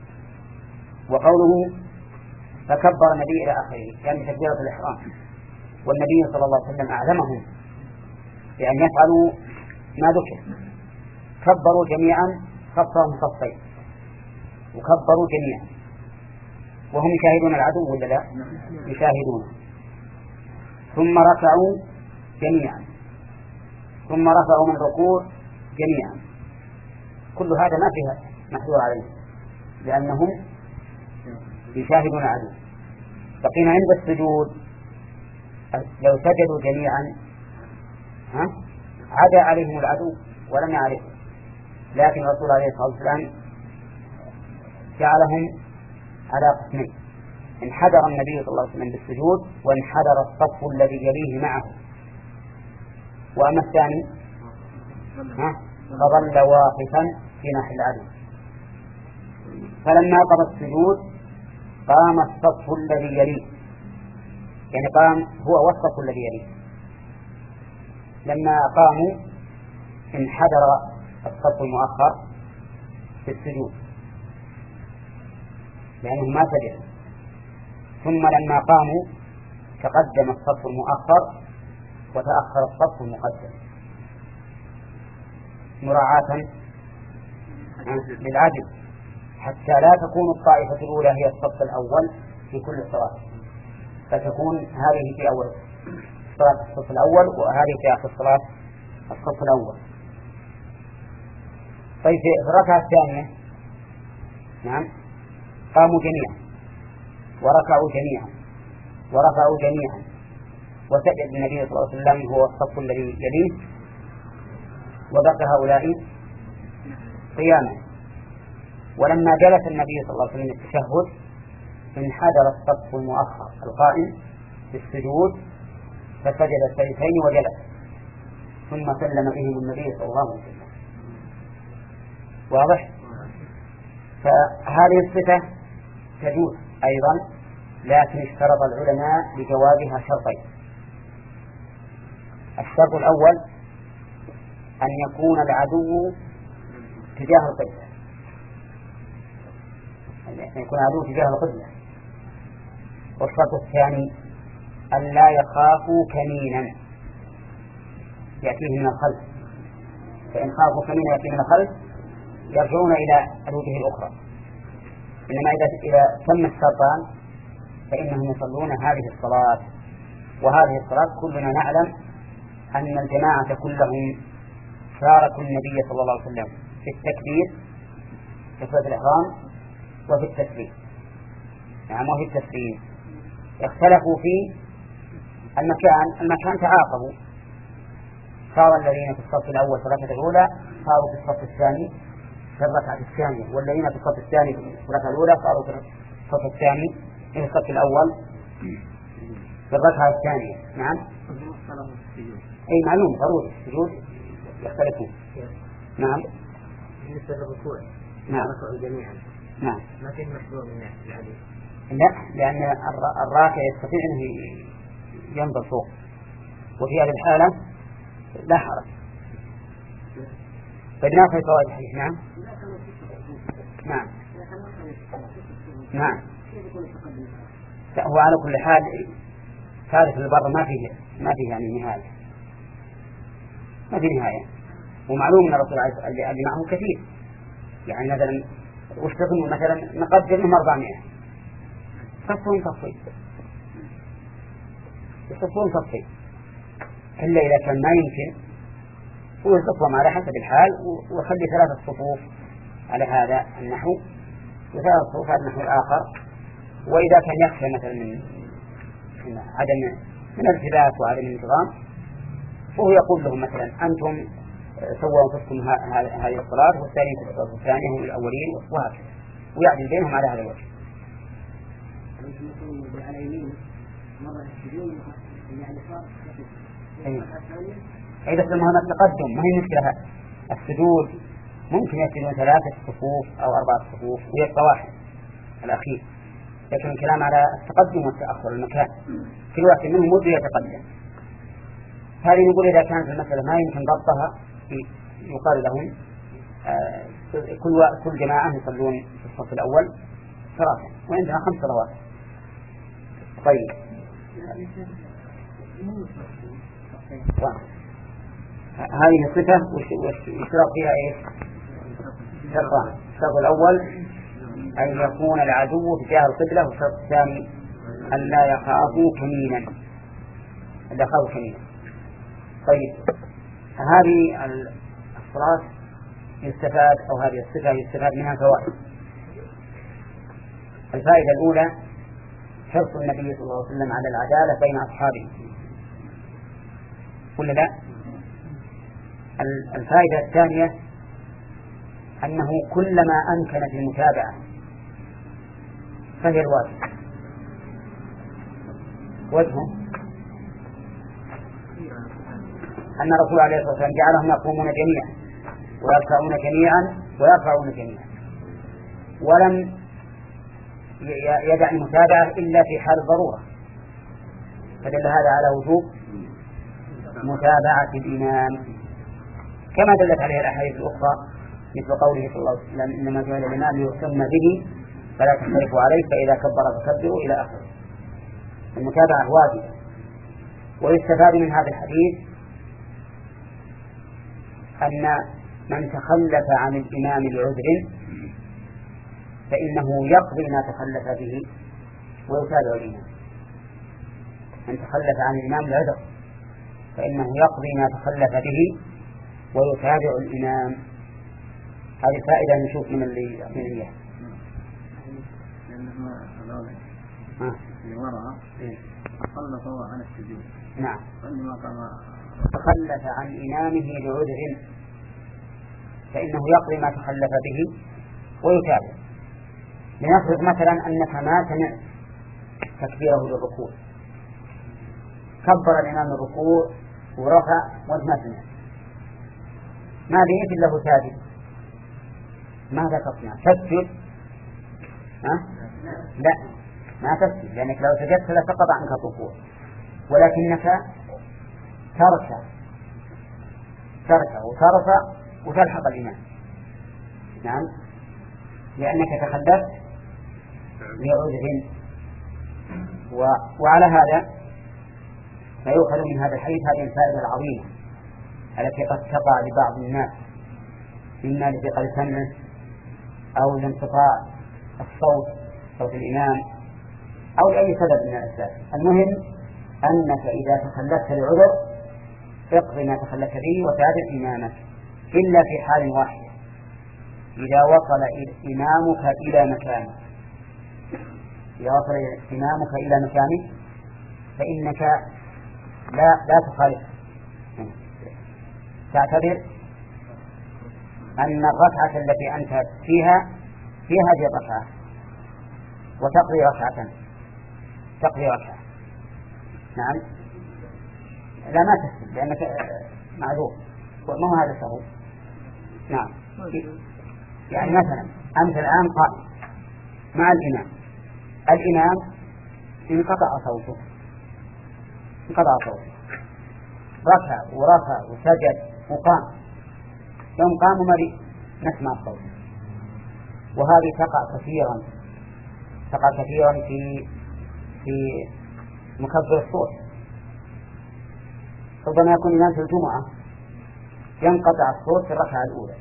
وقوله فكبر النبي إلى آخره يعني تكبيرة الإحرام، والنبي صلى الله عليه وسلم أعلمهم بأن يفعلوا ما ذكر. كبروا جميعا خطهم صفين وكبروا جميعا وهم يشاهدون العدو ولا لا؟ يشاهدون. ثم ركعوا جميعا ثم رفعوا من ركوع جميعا. كل هذا ما فيها محذور عليه لأنهم يشاهدون العدو. بقينا عند السجود لو سجدوا جميعا ها عدا عليهم العدو ولم يعرفوا، لكن الرسول عليه الصلاة والسلام جعلهم على قسمين، انحدر النبي صلى الله عليه وسلم بالسجود وانحدر الصف الذي يليه معه. وأما الثاني فظل واقفا في ناحية العدو. فلما قضى السجود قام الصف الذي يليه يعني قام هو والصف الذي يليه. لما قاموا انحدر الصف المؤخر في السجود لأنهم ما سجدوا، ثم لما قاموا تقدم الصف المؤخر وتأخر الصف المقدم مراعاة للعدل حتى لا تكون الطائفة الأولى هي الصف الأول في كل الصلاة، فتكون هذه في أول صلاة الصف الأول وهذه في آخر صلاة الصف الأول. طيب في الركعة الثانية نعم قاموا جميعا وركعوا جميعا ورفعوا جميعا وسجد النبي صلى الله عليه وسلم هو الصف الذي يليه وبقي هؤلاء قياما. ولما جلس النبي صلى الله عليه وسلم التشهد انحدر الصف المؤخر القائم في السجود فسجد السجدتين وجلس، ثم سلم بهم النبي صلى الله عليه وسلم. واضح؟ فهذه الصفة تجوز أيضا، لكن اشترط العلماء لجوازها شرطين. الشرط الأول أن يكون العدو تجاه القبلة، أن يكون العدو تجاه القبلة. والشرط الثاني أن لا يخافوا كمينا يأتيه من الخلف، فإن خافوا كمينا يأتيه من الخلف يرجعون إلى الوجه الأخرى. إنما إذا إذا تم الشرطان فإنهم يصلون هذه الصلاة. وهذه الصلاة كلنا نعلم أن الجماعة كلهم شاركوا النبي صلى الله عليه وسلم في التكبير في صلاة الإحرام وفي التسليم، نعم وفي التسليم. اختلفوا في المكان المكان تعاقبوا، صار الذين في الصف الأول في الركعة الأولى صاروا في الصف الثاني في الركعة الثانية، والذين في الصف الثاني في الركعة الأولى صاروا في الصف الثاني في الصف الأول في الركعة الثانية. نعم أي معلوم ضروري السجود يختلفون. نعم بالنسبة للركوع نعم ركعوا جميعا نعم ما فيه مشروع من الحديث. لا، لأن الراكع يستطيع أنه ينظر فوق، وفي هذه الحالة لا حرج. فبناء فوائد الحديث. نعم نعم نعم هو على كل حال ثالث البر ما فيه ما فيه يعني نهاية، ما فيه نهاية. ومعلوم أن الرسول اللي معه كثير، يعني مثلا وش تظن مثلا نقدر أربعمائة صفون صفين يصفون صفين، إلا إذا كان ما يمكن هو يصفهم على حسب الحال ويخلي ثلاثة صفوف على هذا النحو وثلاثة صفوف على النحو الآخر. وإذا كان يخشى مثلا من عدم من الارتباك وعدم الانتظام فهو يقول لهم مثلا أنتم سووا أنفسكم هذه الصلاة والثانيين في الصلاة الثانية هم الأولين وهكذا، ويعدل بينهم على هذا الوجه. على يمين مرة السجود يعني صار أي بس المهم التقدم ما هي مشكلة. السجود ممكن يسجدون ثلاثة صفوف أو أربعة صفوف ويبقى واحد الأخير، لكن الكلام على التقدم والتأخر المكان كل واحد منهم مدة يتقدم. هذه نقول إذا كانت المسألة ما يمكن ضبطها يقال لهم آه كل كل جماعة يصلون في الصف الأول ثلاثة وعندها خمس صلوات. طيب هذه الصفة ويشترط فيها إيش؟ شرطان. الشرط الأول أن يكون العدو تجاه القبلة، والشرط الثاني أن لا يخافوا كمينا أن لا يخافوا كمينا. طيب هذه الصلاة يستفاد أو هذه الصفة يستفاد منها فوائد. الفائدة الأولى حرص النبي صلى الله عليه وسلم على العدالة بين أصحابه ولا لا؟ الفائدة الثانية أنه كلما أمكن في المتابعة فهي الواجب. وجهه أن الرسول عليه الصلاة والسلام جعلهم يقومون جميعا ويركعون جميعا ويرفعون جميعا، ولم يدع المتابعة إلا في حال الضرورة، فدل هذا على وجوب متابعة الإمام كما دلت عليه الأحاديث الأخرى مثل قوله صلى الله عليه وسلم إنما جعل الإمام ليؤتم به فلا تختلفوا عليه فإذا كبر فكبروا إلى آخره. المتابعة واجبة. ويستفاد من هذا الحديث أن من تخلف عن الإمام لعذر فإنه يقضي ما تخلف به ويتابع الإمام. من تخلف عن الإمام لعذر فإنه يقضي ما تخلف به ويتابع الإمام. هذه فائدة نشوف من اللي من إياه. اللي وراء تخلف عن السجود. نعم. فإنما قام تخلف عن إمامه لعذر فإنه يقضي ما تخلف به ويتابع. لنفرض مثلا أنك ما سمعت تكبيره للركوع، كبر الإمام الركوع ورفع وأنت ما سمعت، ما بقيت له ساجد، ماذا تصنع؟ تسجد؟ ها؟ لا، ما تسجد، لأنك لو سجدت لسقط عنك الركوع، ولكنك تركع تركع وترفع وتلحق الإمام. نعم، لأنك تخلفت لعذر. و... وعلى هذا فيؤخذ من هذا الحديث هذه الفائدة العظيمة التي قد تقع لبعض الناس، إما لثقل سمعه أو لانقطاع الصوت صوت الإمام أو لأي سبب من الأسباب. المهم أنك إذا تخلفت لعذر اقضي ما تخلفت به وتابع إمامك، إلا في حال واحد، إذا وصل إمامك إلى مكانه إذا وصل إمامك إلى مكانه فإنك لا لا تخالف، تعتبر أن الركعة التي أنت فيها في هذه الركعة وتقضي ركعة تقضي ركعة. نعم، لا ما تسلم لأنك معذور، ما هو هذا السهو. نعم، يعني مثلا أنت الآن قائم مع الإمام، الإمام انقطع صوته انقطع صوته ركع ورفع وسجد وقام، يوم قام وما نسمع الصوت. وهذه تقع كثيرا تقع كثيرا في في مكبر الصوت. ربما يكون الإمام في الجمعة ينقطع الصوت في الركعة الأولى،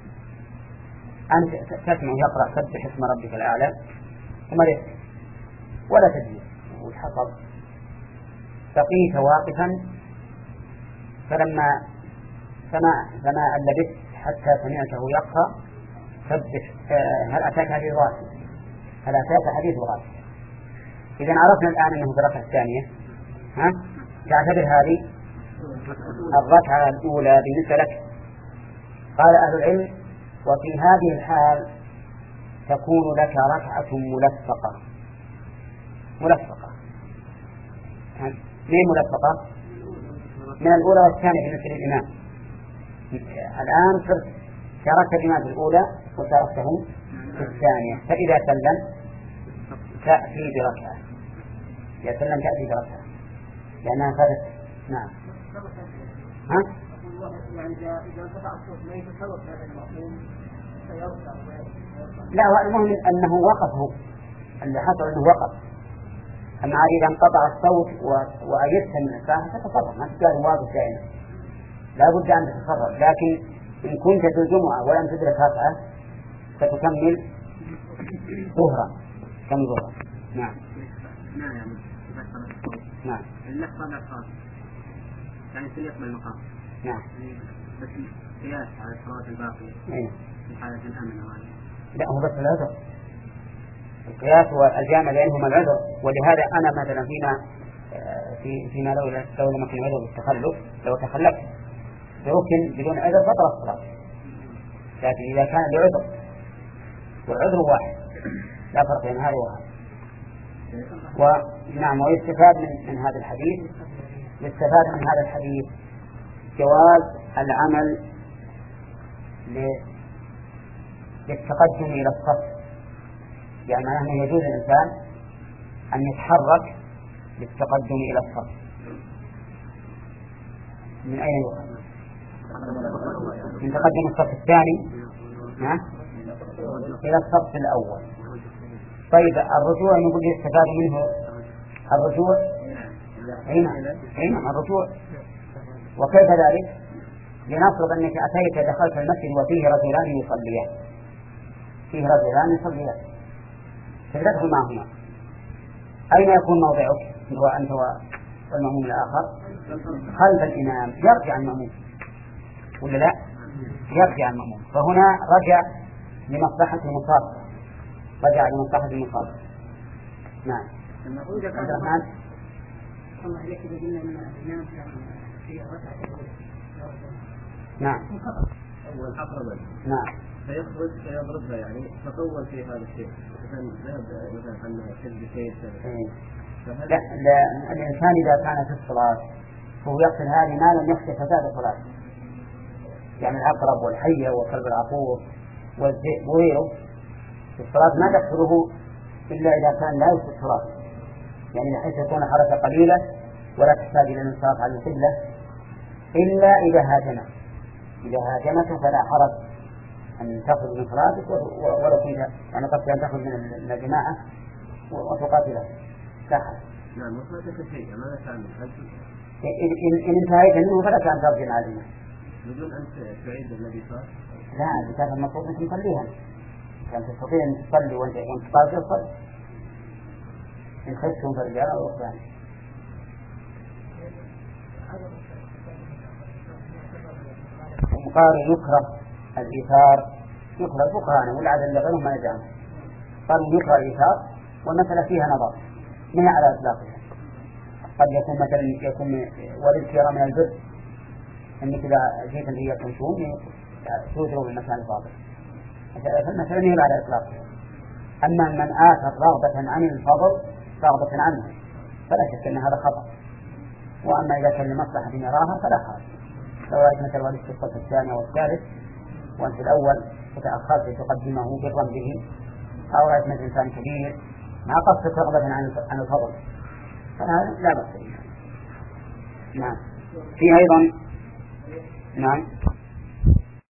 أنت تسمع يقرأ سبح اسم ربك الأعلى وما ولا تدري وتحصل، بقيت واقفا فلما سمع سمع اللبث حتى سمعته يقرأ سبح هل أتاك حديث غاشية هل أتاك حديث غاشية. إذا عرفنا الآن أنه في الركعة الثانية، ها تعتبر هذه الركعة الأولى بالنسبة لك. قال أهل العلم وفي هذه الحال تكون لك ركعة ملفقة ملفقة ليه ملفقة؟ من الأولى والثانية بالنسبة للإمام. الآن صرت شاركت الإمام في الأولى وشاركته في الثانية، فإذا سلم تأتي بركعة إذا سلم تأتي بركعة لأنها فاتت. نعم. ها؟ لا، المهم أنه وقف، هو اللي حصل أنه وقف. أما إذا انقطع الصوت وأيدت من الساعة تتصرف، ما تقدر واقف دائما، لا بد أن تتصرف. لكن إن كنت في الجمعة ولم تدرك ركعة فتكمل ظهرا كم ظهرا. نعم. نعم. اللحظة بالخاص يعني في يقبل المقام. نعم. بس قياس على الصلاة الباقية. أيه. في حالة الأمن وهذا. لا، هو بس العذر. القياس والجامع بينهما العذر، ولهذا أنا مثلا فيما في فيما لو لو لم يكن عذر بالتخلف، لو تخلفت بركن بدون عذر بطل الصلاة. لكن إذا كان لعذر والعذر واحد لا فرق بين هذا وهذا. ونعم، ويستفاد من, من هذا الحديث يستفاد من هذا الحديث جواز العمل للتقدم إلى الصف، يعني أنه يجوز الإنسان أن يتحرك للتقدم إلى الصف. من أين يؤخذ؟ من تقدم الصف الثاني إلى الصف الأول. طيب الرجوع نقول يستفاد منه الرجوع أين أين الرجوع؟ وكيف ذلك؟ لنفرض أنك أتيت دخلت المسجد وفيه رجلان يصليان فيه رجلان يصليان تدخل معهما، أين يكون موضعك هو أنت والمأموم الآخر؟ خلف الإمام. يرجع المأموم ولا لا؟ يرجع المأموم. فهنا رجع لمصلحة المصافحة رجع لمصلحة المصافحة. نعم. عبد الرحمن. الله عليك إذا قلنا أن الإمام في ركعة نعم. أول حفظ. نعم. فيخرج فيضربها يعني تطول في هذا الشيء مثلا مثلا عنها شد شيء لا لا الإنسان إذا كان في الصلاة هو يقصد هذه ما لم يخشى فساد الصلاة، يعني العقرب والحية والكلب العقور والذئب وغيره في الصلاة ما تقصده إلا إذا كان لا يفسد الصلاة، يعني بحيث يكون حركة قليلة ولا تحتاج إلى الانصراف عن القبلة إلا إذا هاجم، إذا هاجمت فلا حرج أن تخرج من صلاتك ولو كنت يعني قد أن تخرج من الجماعة وتقاتله لا حرج. نعم وصلتك شيء ماذا تعمل؟ إن إن انتهيت منه فلك أن ترجع مع الإمام بدون أن تعيد الذي صار؟ لا كان المفروض أنك تصليها، كان تستطيع أن تصلي وأنت وأنت قاعد تصلي إن خفتم فرجال أو ركبان. وقال يكره الإيثار، يكره الفقهاء والعدل لغيرهم ما يجعل، قالوا يكره الإيثار والمسألة فيها نظر ما على إطلاقها، قد يكون مثلا يكون والاذكار من البر أنك إذا جيت أن هي تمشون توتروا بالمكان الفاضل، فالمسألة هي على إطلاقها. أما من آثر رغبة عن الفضل رغبة عنه فلا شك أن هذا خطأ، وأما إذا كان لمصلحة يراها فلا حرج. لو رأيت مثل والدك في الصف الثاني أو الثالث وأنت الأول فتأخرت تقدمه برا به، أو رأيت مثل إنسان كبير مع قصة رغبة عن الفضل فهذا لا بأس به. نعم في أيضا نعم